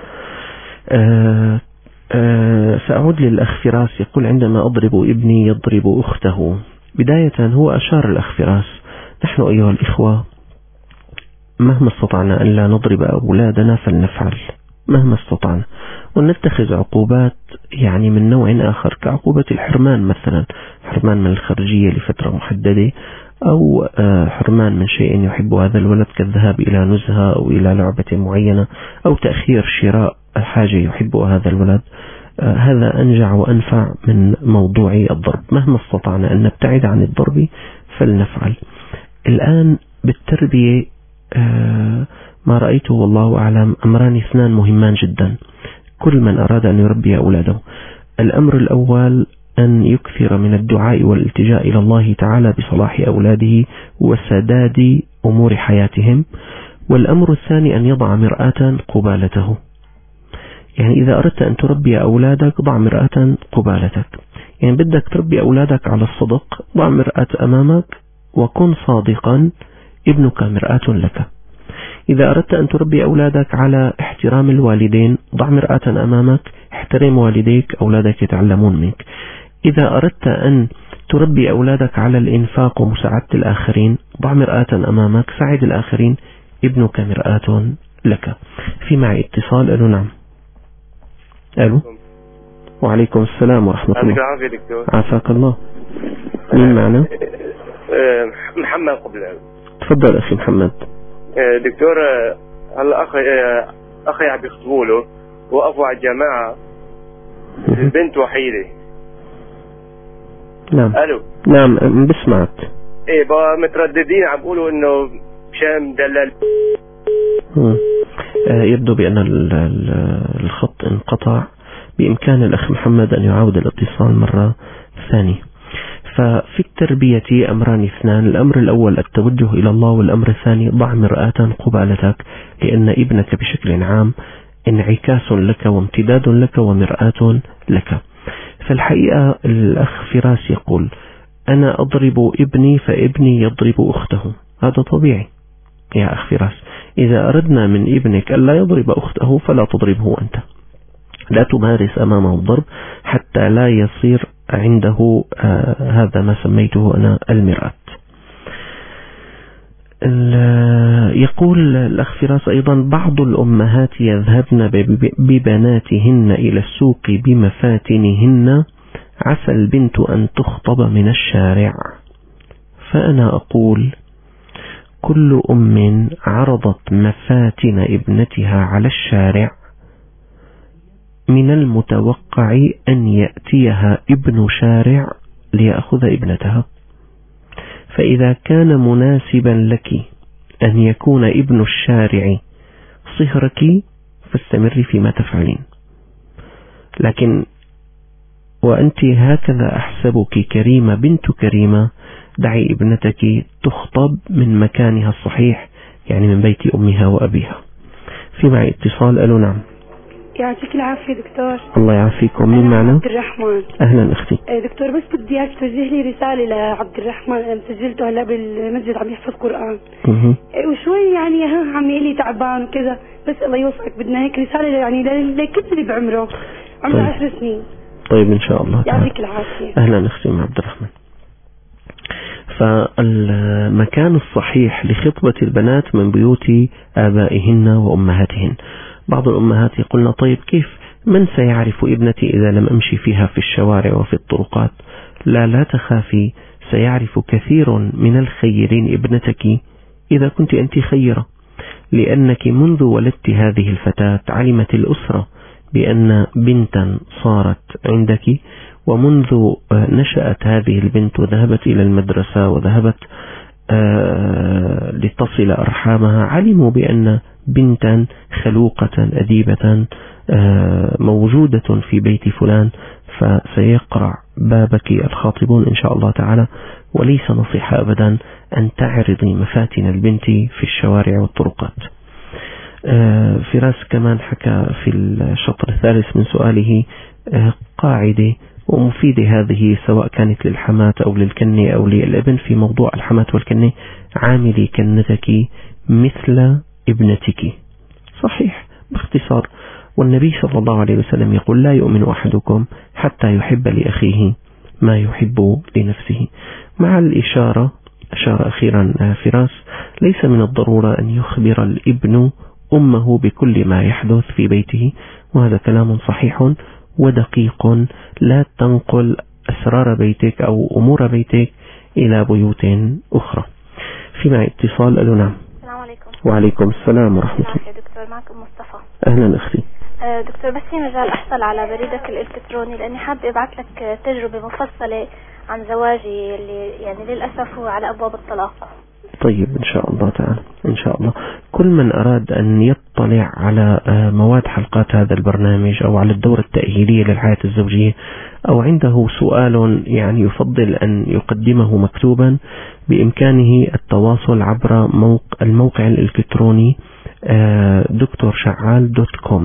سأعود للأخ فراس يقول عندما أضرب ابني يضرب أخته. بداية هو أشار الأخ فراس، نحن أيها الإخوة مهما استطعنا أن لا نضرب أولادنا فلنفعل مهما استطعنا، ونتخذ عقوبات يعني من نوع آخر، كعقوبة الحرمان مثلا، حرمان من الخارجية لفترة محددة، أو حرمان من شيء يحب هذا الولد كالذهاب إلى نزهة أو إلى لعبة معينة، أو تأخير شراء حاجة يحبها هذا الولد. هذا أنجع وأنفع من موضوع الضرب. مهما استطعنا أن نبتعد عن الضرب فلنفعل. الآن بالتربية ما رأيته والله أعلم أمران اثنان مهمان جدا كل من أراد أن يربي أولاده. الأمر الأول أن يكثر من الدعاء والالتجاء إلى الله تعالى بصلاح أولاده وسداد أمور حياتهم. والأمر الثاني أن يضع مرآة قبالته، يعني إذا أردت أن تربي أولادك ضع مرآة قبالتك. يعني بدك تربي أولادك على الصدق، ضع مرآة أمامك وكن صادقا، ابنك مرآة لك. إذا أردت أن تربي أولادك على احترام الوالدين ضع مرآة أمامك، احترم والديك، أولادك يتعلمون منك. إذا أردت أن تربي أولادك على الإنفاق ومساعدة الآخرين ضع مرآة أمامك، ساعد الآخرين، ابنك مرآة لك. في معي اتصال. ألو نعم. ألو. وعليكم السلام ورحمة الله. عافاك الله. مين معنا؟ محمد قبل. تفضل أخي محمد. دكتور، هلا أخي عم يخطبوا له، وقفوا على الجماعة، البنت وحيدة. نعم. ألو. نعم بسمعك. ايه بقى مترددين عم بيقولوا انه مشان دلال. يبدو بأن الخط انقطع. بإمكان الأخ محمد أن يعاود الاتصال مرة ثانية. ففي التربية أمران اثنان: الأمر الأول التوجه إلى الله، والأمر الثاني ضع مرآة قبالتك، لأن ابنك بشكل عام انعكاس لك وامتداد لك ومرآة لك. فالحقيقة الأخ فراس يقول: أنا أضرب ابني فابني يضرب أخته. هذا طبيعي يا أخ فراس. إذا أردنا من ابنك ألا يضرب أخته فلا تضربه أنت، لا تمارس أمامه الضرب حتى لا يصير عنده هذا ما سميته أنا المرآة. يقول الأخ فراس أيضا: بعض الأمهات يذهبن ببناتهن إلى السوق بمفاتنهن، عسى البنت أن تخطب من الشارع. فأنا أقول: كل أم عرضت مفاتن ابنتها على الشارع من المتوقع أن يأتيها ابن شارع ليأخذ ابنتها. فإذا كان مناسبا لك أن يكون ابن الشارع صهرك فاستمري فيما تفعلين، لكن وأنت هكذا أحسبك كريمة بنت كريمة، دعي ابنتك تخطب من مكانها الصحيح، يعني من بيت أمها وأبيها. في معي اتصال. ألو. نعم. يعطيك العافية دكتور. الله يعافيكم. مين معنا؟ عبد الرحمن. أهلا أختي. دكتور بس بدي إياك توجه لي رسالة لعبد الرحمن، أنا سجلته هلا بالمسجد عم يحفظ قرآن وشوي يعني عم يقلي تعبان وكذا، بس الله يوفقك. بدنا هيك رسالة يعني لكل اللي بعمره 10 سنين. طيب إن شاء الله. يعطيك العافية. أهلا أختي عبد الرحمن. فالمكان الصحيح لخطبة البنات من بيوت آبائهن وأمهاتهن. بعض الأمهات يقولن: طيب كيف؟ من سيعرف ابنتي إذا لم أمشي فيها في الشوارع وفي الطرقات؟ لا تخافي، سيعرف كثير من الخيرين ابنتك إذا كنت أنت خيرة، لأنك منذ ولدت هذه الفتاة علمت الأسرة بأن بنتا صارت عندك، ومنذ نشأت هذه البنت وذهبت إلى المدرسة وذهبت لتصل أرحامها، علموا بأن بنتا خلوقة أديبة موجودة في بيت فلان، فسيقرع بابك الخاطبون إن شاء الله تعالى. وليس نصيحة أبدا أن تعرضي مفاتن البنت في الشوارع والطرقات. فراس كمان حكى في الشطر الثالث من سؤاله قاعدة ومفيدة هذه، سواء كانت للحماة أو للكنة أو للابن، في موضوع الحماة والكنة: عاملي كنتك مثل ابنتك. صحيح باختصار. والنبي صلى الله عليه وسلم يقول: لا يؤمن أحدكم حتى يحب لأخيه ما يحب لنفسه. مع الإشارة، أشار أخيرا فراس: ليس من الضرورة أن يخبر الابن أمه بكل ما يحدث في بيته، وهذا كلام صحيح ودقيق. لا تنقل أسرار بيتك أو أمور بيتك إلى بيوت أخرى. في معي اتصال. ألو. نعم. السلام عليكم. وعليكم السلام ورحمة الله. دكتور معكم مصطفى. أهلا أختي. دكتور بس في مجال أحصل على بريدك الإلكتروني، لأني حابة أبعث لك تجربة مفصلة عن زواجي اللي يعني للأسف هو على أبواب الطلاق. طيب إن شاء الله تعالى. إن شاء الله كل من أراد أن يطلع على مواد حلقات هذا البرنامج أو على الدورة التأهيلية للحياة الزوجية، أو عنده سؤال يعني يفضل أن يقدمه مكتوبا، بإمكانه التواصل عبر الموقع الإلكتروني drsha'al.com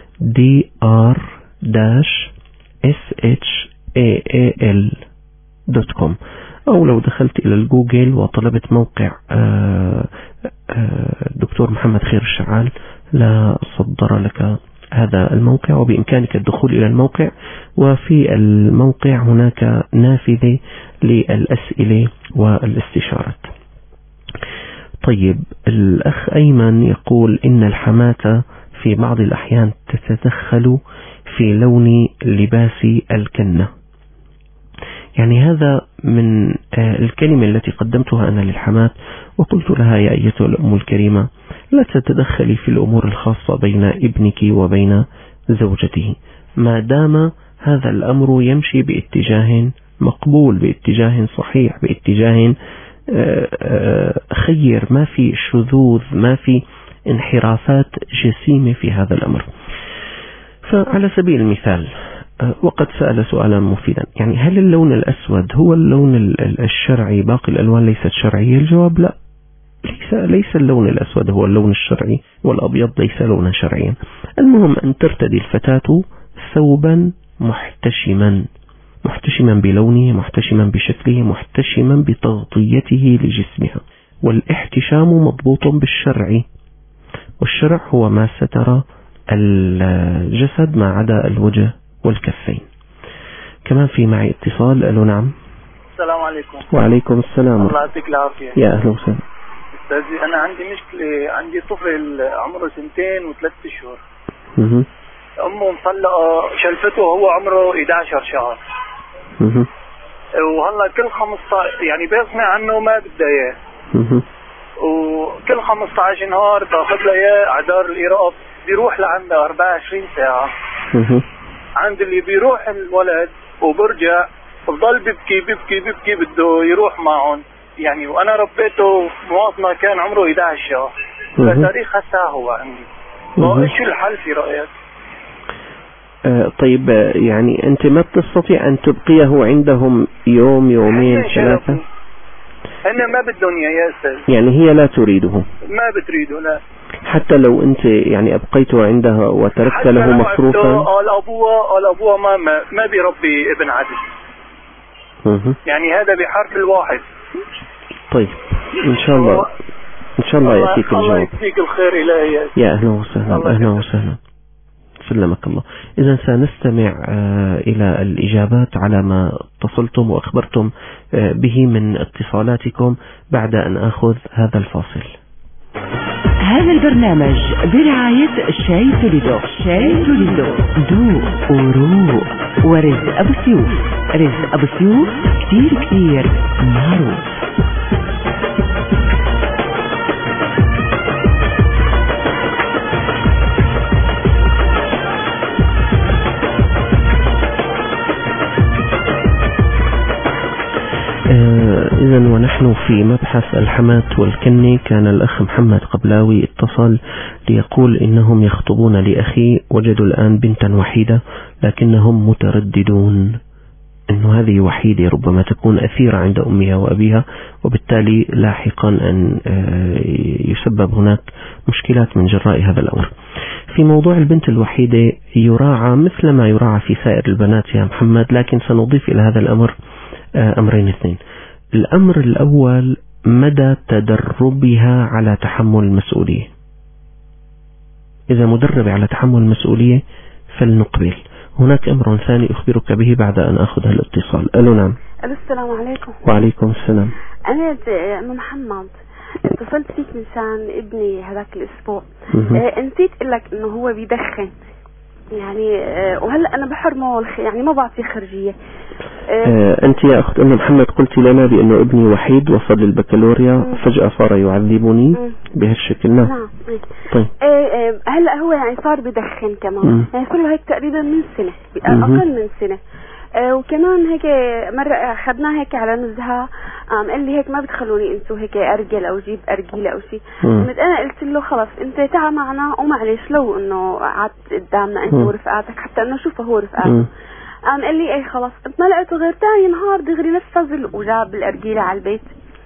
dr-shaal.com، أو لو دخلت إلى الجوجل وطلبت موقع دكتور محمد خير الشعال لا صدر لك هذا الموقع، وبإمكانك الدخول إلى الموقع، وفي الموقع هناك نافذة للأسئلة والاستشارات. طيب الأخ أيمن يقول: إن الحماة في بعض الأحيان تتدخل في لون لباس الكنة. يعني هذا من الكلمة التي قدمتها أنا للحماة، وقلت لها: يا أيتها الأم الكريمة، لا تتدخلي في الأمور الخاصة بين ابنك وبين زوجته، ما دام هذا الأمر يمشي باتجاه مقبول، باتجاه صحيح، باتجاه خير، ما في شذوذ، ما في انحرافات جسيمة في هذا الأمر. فعلى سبيل المثال، وقد سأل سؤالا مفيدا، يعني هل اللون الأسود هو اللون الشرعي، باقي الألوان ليست شرعية؟ الجواب لا، ليس اللون الأسود هو اللون الشرعي، والأبيض ليس لونا شرعيا. المهم أن ترتدي الفتاة ثوبا محتشما بلونه، محتشما بشكله، محتشما بتغطيته لجسمها. والاحتشام مضبوط بالشرع، والشرع هو ما ستر الجسد ما عدا الوجه والكفين. كمان في معي اتصال. ألو نعم. السلام عليكم. وعليكم السلام. الله يعطيك العافية. يا أهلا وسهلا. أستاذي أنا عندي مشكلة، عندي طفل عمره 2 و3 أشهر. أمه مطلقة، شلفته وهو عمره 11 شهر. وهلا كل 15 يعني بيسمع عنه ما بدها إياه. وكل 15 نهار تاخذ له إياه أعذار الإيراب، بيروح لعندها 24 ساعة. عند اللي بيروح الولد وبرجع بضل ببكي بده يروح معهم يعني. وانا ربيته مواطنة كان عمره 11 شهر، فتاريخ الساعة هو عندي. شو الحل في رأيك؟ طيب يعني انت ما بتستطيع ان تبقيه عندهم يوم يومين 3؟ هن ما بدهم يا استاذ. يعني هي لا تريده؟ ما بتريده لا. حتى لو انت يعني ابقيته عندها وتركت له مصروفا؟ قال ابوها ما بيربي ابن عدل. يعني هذا بحرف الواحد. طيب ان شاء الله يأتيك الجواب. الله يجزيك الخير إلهي. يا أهلا وسهلا. أهلا وسهلا، سلمك الله. إذا سنستمع إلى الإجابات على ما اتصلتم وأخبرتم به من اتصالاتكم بعد أن أخذ هذا الفاصل. هذا البرنامج برعاية شاي توليدو. شاي توليدو ذوق وروق، ورزق أبو سيوف. رزق أبو سيوف كتير معروف. إذن ونحن في مبحث الحماة والكنة، كان الأخ محمد قبلاوي اتصل ليقول إنهم يخطبون لأخي، وجدوا الآن بنتا وحيدة لكنهم مترددون إنه هذه وحيدة ربما تكون أثيرة عند أمها وأبيها، وبالتالي لاحقا أن يسبب هناك مشكلات من جراء هذا الأمر. في موضوع البنت الوحيدة يراعى مثل ما يراعى في سائر البنات يا محمد، لكن سنضيف إلى هذا الأمر أمرين اثنين. الأمر الأول مدى تدربها على تحمل المسؤولية. إذا مدرب على تحمل المسؤولية فلنقبل. هناك أمر ثاني أخبرك به بعد أن أخذ الاتصال. ألو نعم. السلام عليكم. وعليكم السلام. أنا أم محمد، اتصلت فيك من شان ابني هذاك الأسبوع. نسيت أقول لك إنه هو بيدخن يعني، وهلا أنا بحرمه يعني ما بعطيه خرجية. أنت يا أخت أم محمد قلت لنا بأنه ابني وحيد وصل للبكالوريا فجأة صار يعذبني بهالشكل. نعم. طيب هلا هو يعني صار بدخن كمان، يعني صار له هيك تقريبا من سنة، أقل من سنة. وكمان هيك مرة أخذناه هيك على نزهة، قال لي هيك ما بتخلوني انتو هيك أرجل أو جيب أرجيلة أو شيء. أنا قلت له خلص أنت تعا معنا، ومعليش لو إنه قعدت قدامنا أنت ورفقاتك حتى إنه شوفه هو رفقاته. قال لي أي خلاص. ما لقيته غير تاني نهار دغري نفذ وجاب الأرجيلة على البيت.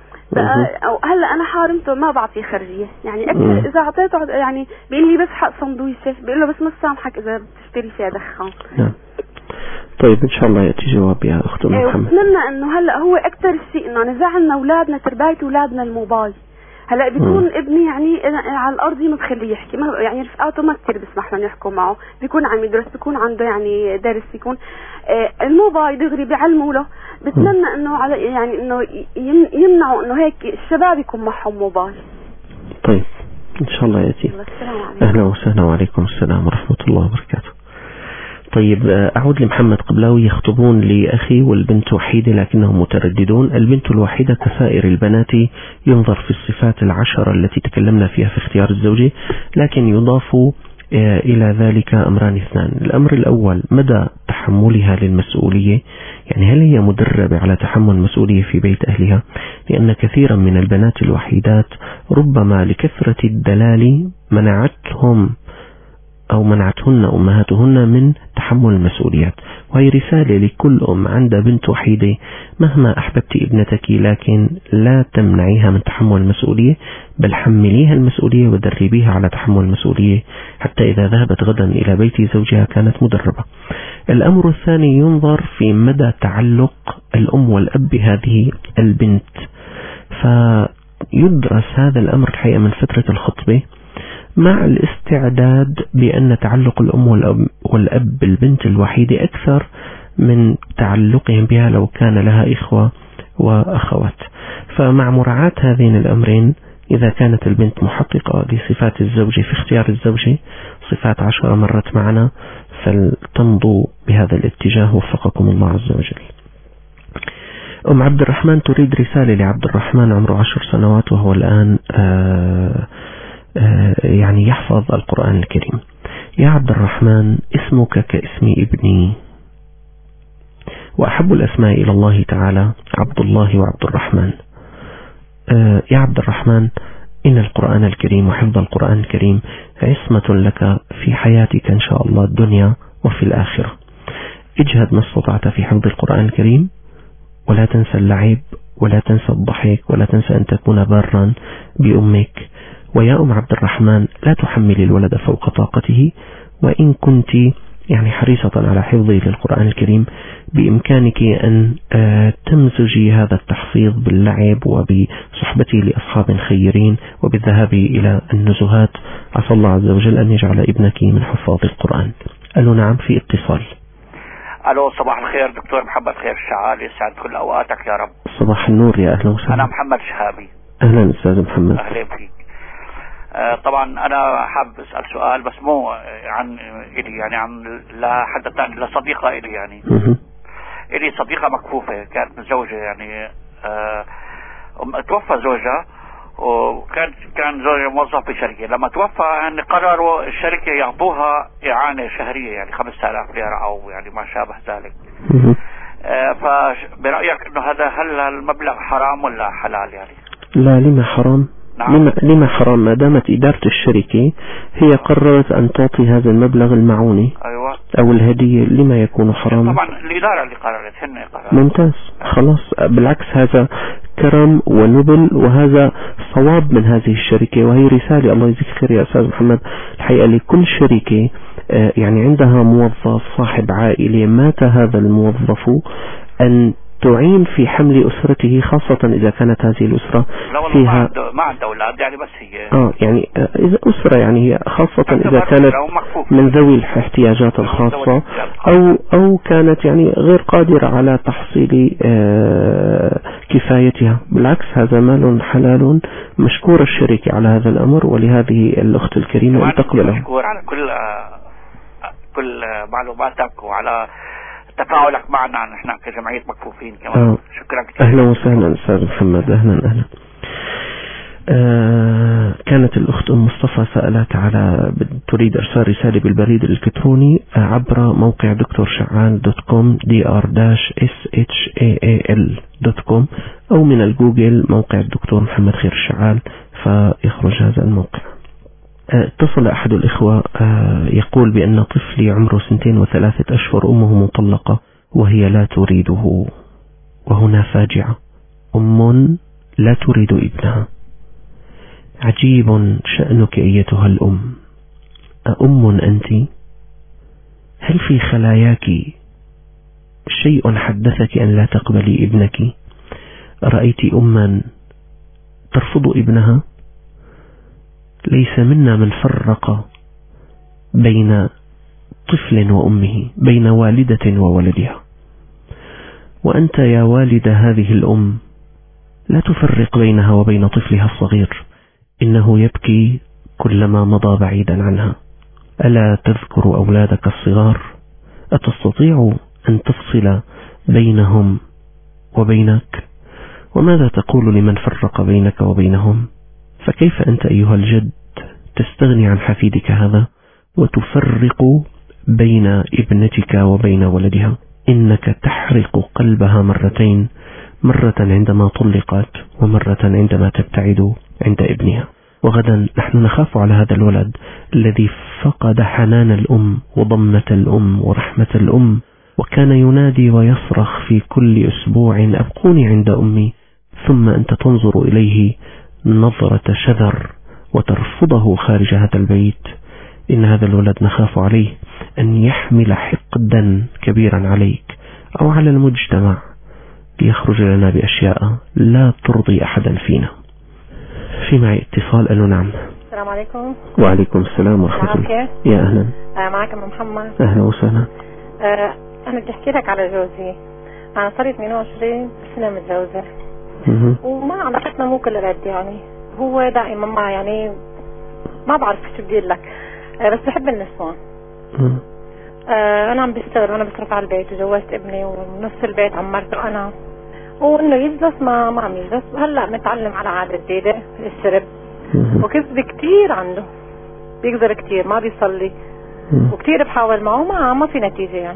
هلا أنا حارمته ما بعطيه خرجية يعني، أكثر إذا أعطيته يعني بيقول لي بس حق سندويشة، بيقول له بس ما سامحك إذا بتشتري فيها دخان. طيب إن شاء الله يأتي جواب يا أخت محمد. وبتمنى إنه هلا هو أكثر شيء إنه نزعنا أولادنا ترباية أولادنا الموبايل. هلا بيكون ابني يعني على الأرض ما بخليه يحكي، ما يعني رفقاته ما كثير بسمح لهم يحكوا معه، بيكون عم يدرس، بيكون عنده يعني درس، بيكون الموبايل دغري بيعلموا له. بتمنى إنه على يعني إنه يمنعوا إنه هيك الشباب يكون معهم موبايل. طيب إن شاء الله يأتي. أهلا وسهلا، وعليكم السلام ورحمة الله وبركاته. طيب أعود لمحمد قبلاوي. يخطبون لأخي والبنت وحيدة لكنهم مترددون. البنت الوحيدة كسائر البنات ينظر في الصفات 10 التي تكلمنا فيها في اختيار الزوجة، لكن يضاف إلى ذلك أمران اثنان. الأمر الأول مدى تحملها للمسؤولية، يعني هل هي مدربة على تحمل مسؤولية في بيت أهلها؟ لأن كثيرا من البنات الوحيدات ربما لكثرة الدلال منعتهن أمهاتهن من تحمل المسؤوليات. وهي رسالة لكل أم عندها بنت وحيدة: مهما أحببت ابنتك لكن لا تمنعيها من تحمل المسؤولية، بل حمليها المسؤولية ودربيها على تحمل المسؤولية حتى إذا ذهبت غدا إلى بيت زوجها كانت مدربة. الأمر الثاني ينظر في مدى تعلق الأم والأب بهذه البنت، فيدرس هذا الأمر الحقيقة من فترة الخطبة، مع الاستعداد بأن تعلق الأم والأب بالبنت الوحيدة أكثر من تعلقهم بها لو كان لها إخوة وأخوات. فمع مراعاة هذين الأمرين، إذا كانت البنت محققة لصفات الزوجة في اختيار الزوجة، صفات 10 مرت معنا، فلتمضوا بهذا الاتجاه وفقكم الله عز وجل. أم عبد الرحمن تريد رسالة لعبد الرحمن عمره 10 سنوات وهو الآن يعني يحفظ القرآن الكريم. يا عبد الرحمن، اسمك كاسم ابني، وأحب الأسماء إلى الله تعالى عبد الله وعبد الرحمن. يا عبد الرحمن، إن القرآن الكريم وحفظ القرآن الكريم عصمة لك في حياتك إن شاء الله الدنيا وفي الآخرة. اجهد ما استطعت في حفظ القرآن الكريم، ولا تنسى اللعب، ولا تنسى الضحك، ولا تنسى أن تكون بارا بأمك. ويا أم عبد الرحمن، لا تحمل الولد فوق طاقته، وإن كنت يعني حريصة على حفظه للقرآن الكريم، بإمكانك أن تمزجي هذا التحفيظ باللعب وبصحبته لأصحاب خيرين وبالذهاب إلى النزهات. عسى الله عز وجل أن يجعل ابنك من حفاظ القرآن. ألو نعم، في اتصال. ألو، صباح الخير دكتور محمد خير الشعال، يسعد كل أوقاتك يا رب. صباح النور، يا أهلا وسهلا. أنا محمد شهابي. أهلا أستاذ محمد. أهلا فيك. طبعا أنا حاب أسأل سؤال، بس مو عن إلي، يعني عن لحد ثاني، لصديقة إلي. يعني إلي صديقة مكفوفة، كانت متزوجة، يعني توفى زوجها، كان زوجها موظف في شركة. لما توفى يعني قرروا الشركة يعطوها إعانة شهرية، يعني 5000 ليرة أو يعني ما شابه ذلك. فبرأيك إنه هل المبلغ حرام ولا حلال يعني؟ لا، لما حرام؟ نعم. لما حرام؟ ما دامت إدارة الشركة هي قررت أن تعطي هذا المبلغ المعوني، أيوة، أو الهدية، لما يكون حرام؟ طبعا الإدارة اللي قررت، هن قررت. ممتاز، خلاص، بالعكس هذا كرم ونبل، وهذا صواب من هذه الشركة، وهي رسالة الله يجزيك خير يا أستاذ محمد الحقيقة لكل شركة يعني عندها موظف صاحب عائلة مات هذا الموظف، أن تعين في حمل أسرته، خاصة إذا كانت هذه الأسرة فيها ما عندها أولاد، يعني بس هي يعني إذا أسرة، يعني خاصة إذا كانت من ذوي الاحتياجات الخاصة، أو كانت يعني غير قادرة على تحصيل كفايتها. بالعكس هذا مال حلال، مشكور الشركة على هذا الأمر، ولهذه الأخت الكريمة أن تقبله. مشكور على كل معلوماتك وعلى تفاعلك معنا نحن كجمعية مكفوفين كمان. شكرا كثير. أهلا وسهلا أستاذ محمد، أهلا. كانت الأخت أم مصطفى سألت على تريد إرسال رسالة بالبريد الإلكتروني عبر موقع دكتور شعال.com dr-shaal.com، أو من الجوجل موقع الدكتور محمد خير الشعال فيخرج هذا الموقع. اتصل أحد الإخوة يقول بأن طفلي عمره 2 و3 أشهر أمه مطلقة وهي لا تريده، وهنا فاجعة، أم لا تريد ابنها. عجيب شأنك أيتها الأم، أم أنت؟ هل في خلاياك شيء حدثك أن لا تقبلي ابنك؟ رأيت أما ترفض ابنها؟ ليس منا من فرق بين طفل وأمه، بين والدة وولدها. وأنت يا والد هذه الأم لا تفرق بينها وبين طفلها الصغير، إنه يبكي كلما مضى بعيدا عنها. ألا تذكر أولادك الصغار؟ أتستطيع أن تفصل بينهم وبينك؟ وماذا تقول لمن فرق بينك وبينهم؟ فكيف أنت أيها الجد تستغني عن حفيدك هذا وتفرق بين ابنتك وبين ولدها. إنك تحرق قلبها مرتين، مرة عندما طلقت ومرة عندما تبتعد عند ابنها. وغدا نحن نخاف على هذا الولد الذي فقد حنان الأم وضمة الأم ورحمة الأم، وكان ينادي ويصرخ في كل أسبوع أبقوني عند أمي، ثم أنت تنظر إليه نظرة شذر وترفضه خارج هذا البيت. إن هذا الولد نخاف عليه أن يحمل حقدا كبيرا عليك أو على المجتمع ليخرج لنا بأشياء لا ترضي أحدا فينا. في معي اتصال. ألو نعم. السلام عليكم. وعليكم السلام ورحمة الله. يا أهلا. معك أم محمد. أهلا وسهلا. أنا بدي أحكي لك على جوزي. أنا صارت 22 سنة متجوزة وما علاقتنا مو كل القد يعني. هو دائما ما يعني ما بعرف شو بدي لك، بس بحب النسوان. أنا عم بشتغل وأنا بصرف على البيت وجوزت ابني ونص البيت عمرته أنا، وإنه يجلس ما عم يجلس. هلا متعلم على عادة جديدة الشرب، وكذب كتير عنده، بيقدر كتير، ما بيصلي، وكتير بحاول معه ما في نتيجة يعني.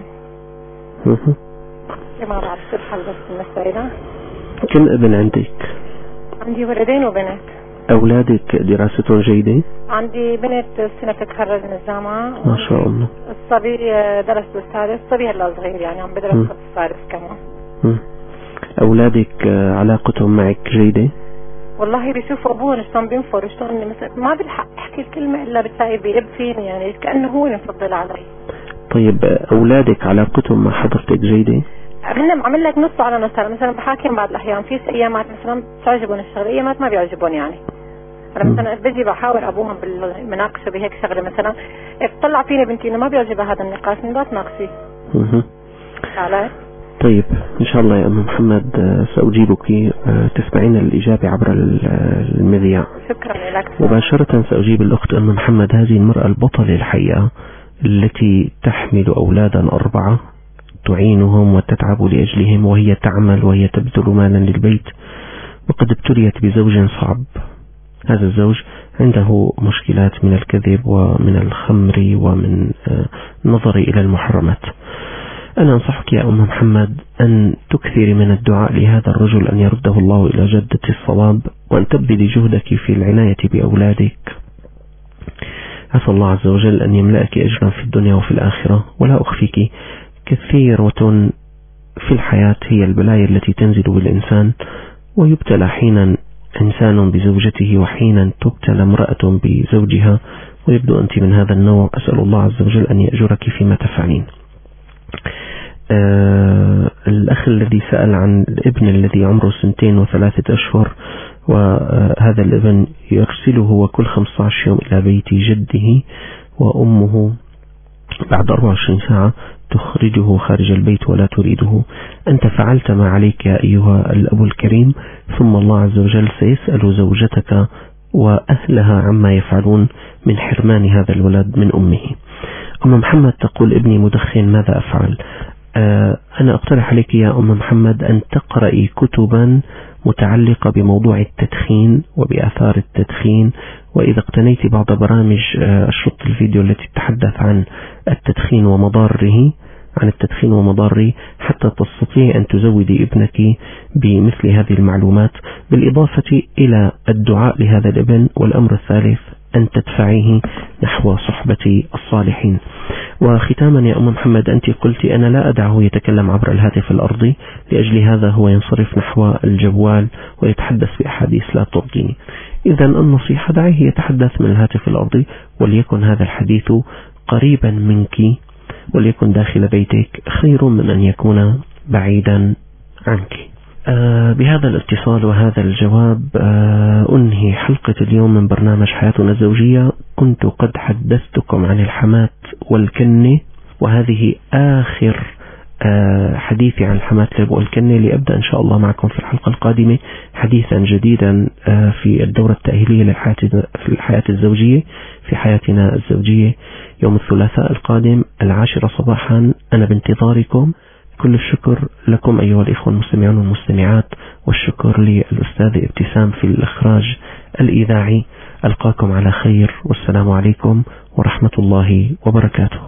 ما بعرف شو الحل بس المسألة. كم ابن عندك؟ عندي ولدين وبنت. أولادك دراستهم جيدة؟ عندي بنت السنة تتخرج من الجامعة ما شاء الله. الصبي درس بالسادس، الصبي هلا صغير يعني عم بدرس بالسادس كمان. أولادك علاقتهم معك جيدة؟ والله بيشوفوا أبوهم شلون بينفر شلون مثلا ما بلحق أحكي الكلمة إلا بتلاقي بيلب فيني يعني كأنه هو المفضل علي. طيب أولادك علاقتهم مع حضرتك جيدة؟ عمل لك نص على نص. مثلا بحاكم بعض الأحيان في أيامات مثلا بتعجبون الشغلة، أيامات ما بيعجبون يعني. أنا مثلا بجي بحاول أبوهم بالمناقشة بهيك شغلة، مثلا تطلع فيني بنتي إنه ما بيعجبها هذا النقاش من بات ناقصي. على طيب إن شاء الله يا أم محمد سأجيبك، تسمعين الإجابة عبر المذياع. شكرا لك. مباشرة سأجيب الأخت أم محمد. هذه المرأة البطلة الحقيقة التي تحمل أولادا 4 تعينهم وتتعب لأجلهم، وهي تعمل وهي تبذل مالا للبيت، وقد ابتليت بزوج صعب. هذا الزوج عنده مشكلات من الكذب ومن الخمر ومن نظر إلى المحرمات. أنا أنصحك يا أم محمد أن تكثري من الدعاء لهذا الرجل أن يرده الله إلى جدة الصواب، وأن تبذلي جهدك في العناية بأولادك. عسى الله عز وجل أن يملأك أجرا في الدنيا وفي الآخرة. ولا أخفيك كثيرة في الحياة هي البلايا التي تنزل بالإنسان، ويبتلى حينا إنسان بزوجته وحينا تبتلى امرأة بزوجها، ويبدو أنت من هذا النوع. أسأل الله عز وجل أن يأجرك فيما تفعلين. الأخ الذي سأل عن الابن الذي عمره 2 و3 أشهر، وهذا الابن يرسله وكل 15 يوم إلى بيت جده، وأمه بعد 24 ساعة تخرجه خارج البيت ولا تريده. أنت فعلت ما عليك يا أيها الأب الكريم، ثم الله عز وجل سيسأل زوجتك وأهلها عما يفعلون من حرمان هذا الولد من أمه. أم محمد تقول ابني مدخن، ماذا أفعل؟ أنا أقترح عليك يا أم محمد أن تقرأي كتبا متعلقة بموضوع التدخين وبآثار التدخين، وإذا اقتنيت بعض برامج الشرط الفيديو التي تتحدث عن التدخين ومضاره حتى تستطيع أن تزودي ابنك بمثل هذه المعلومات، بالإضافة إلى الدعاء لهذا الابن. والأمر الثالث أن تدفعيه نحو صحبة الصالحين. وختاما يا أم محمد، أنت قلت أنا لا أدعه يتكلم عبر الهاتف الأرضي، لأجل هذا هو ينصرف نحو الجوال ويتحدث بأحاديث لا ترضيني. إذا النصيحة دعيه يتحدث من الهاتف الأرضي، وليكن هذا الحديث قريبا منك، وليكن داخل بيتك، خير من أن يكون بعيدا عنك. بهذا الاتصال وهذا الجواب أنهي حلقة اليوم من برنامج حياتنا الزوجية. كنت قد حدثتكم عن الحمات والكنة، وهذه آخر حديثي عن الحمات والكنة، لأبدأ إن شاء الله معكم في الحلقة القادمة حديثا جديدا في الدورة التأهيلية للحياة الزوجية في حياتنا الزوجية يوم الثلاثاء القادم 10 صباحا. أنا بانتظاركم. كل الشكر لكم أيها الإخوة المستمعون والمستمعات، والشكر للأستاذ ابتسام في الإخراج الإذاعي. ألقاكم على خير، والسلام عليكم ورحمة الله وبركاته.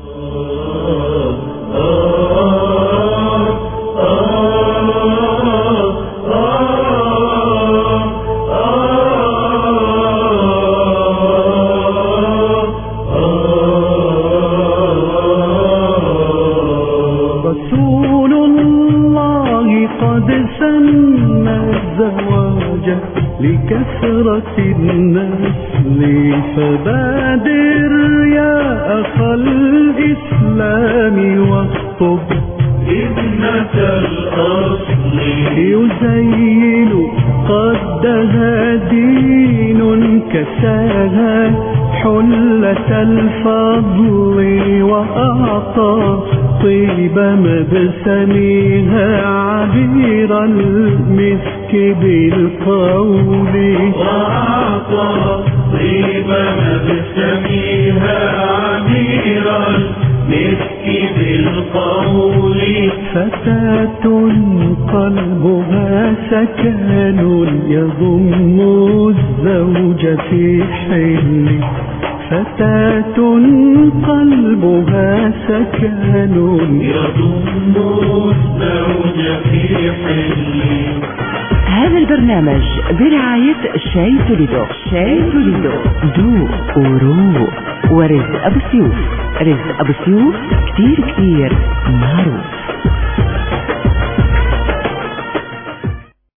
رسول الله قد سن الزواج لكثرة النسل، فبادر يا أخا الإسلام واخطب ابنة الأصل، يزين قدها دين كساها حلة الفضل، وأعطى طيب مبسمها عبير المسك بالقول، وأعطى طيب مبسمها عبير المسك بالقول. فتاة قلبها سكن يضم الزوج في حل، فتاة قلبها سكن يضم الزوج في حل. هذا البرنامج برعاية شاي توليدو. شاي توليدو ذوق وروق. ورزق أبو سيوف. رزق أبو سيوف كتير معروف.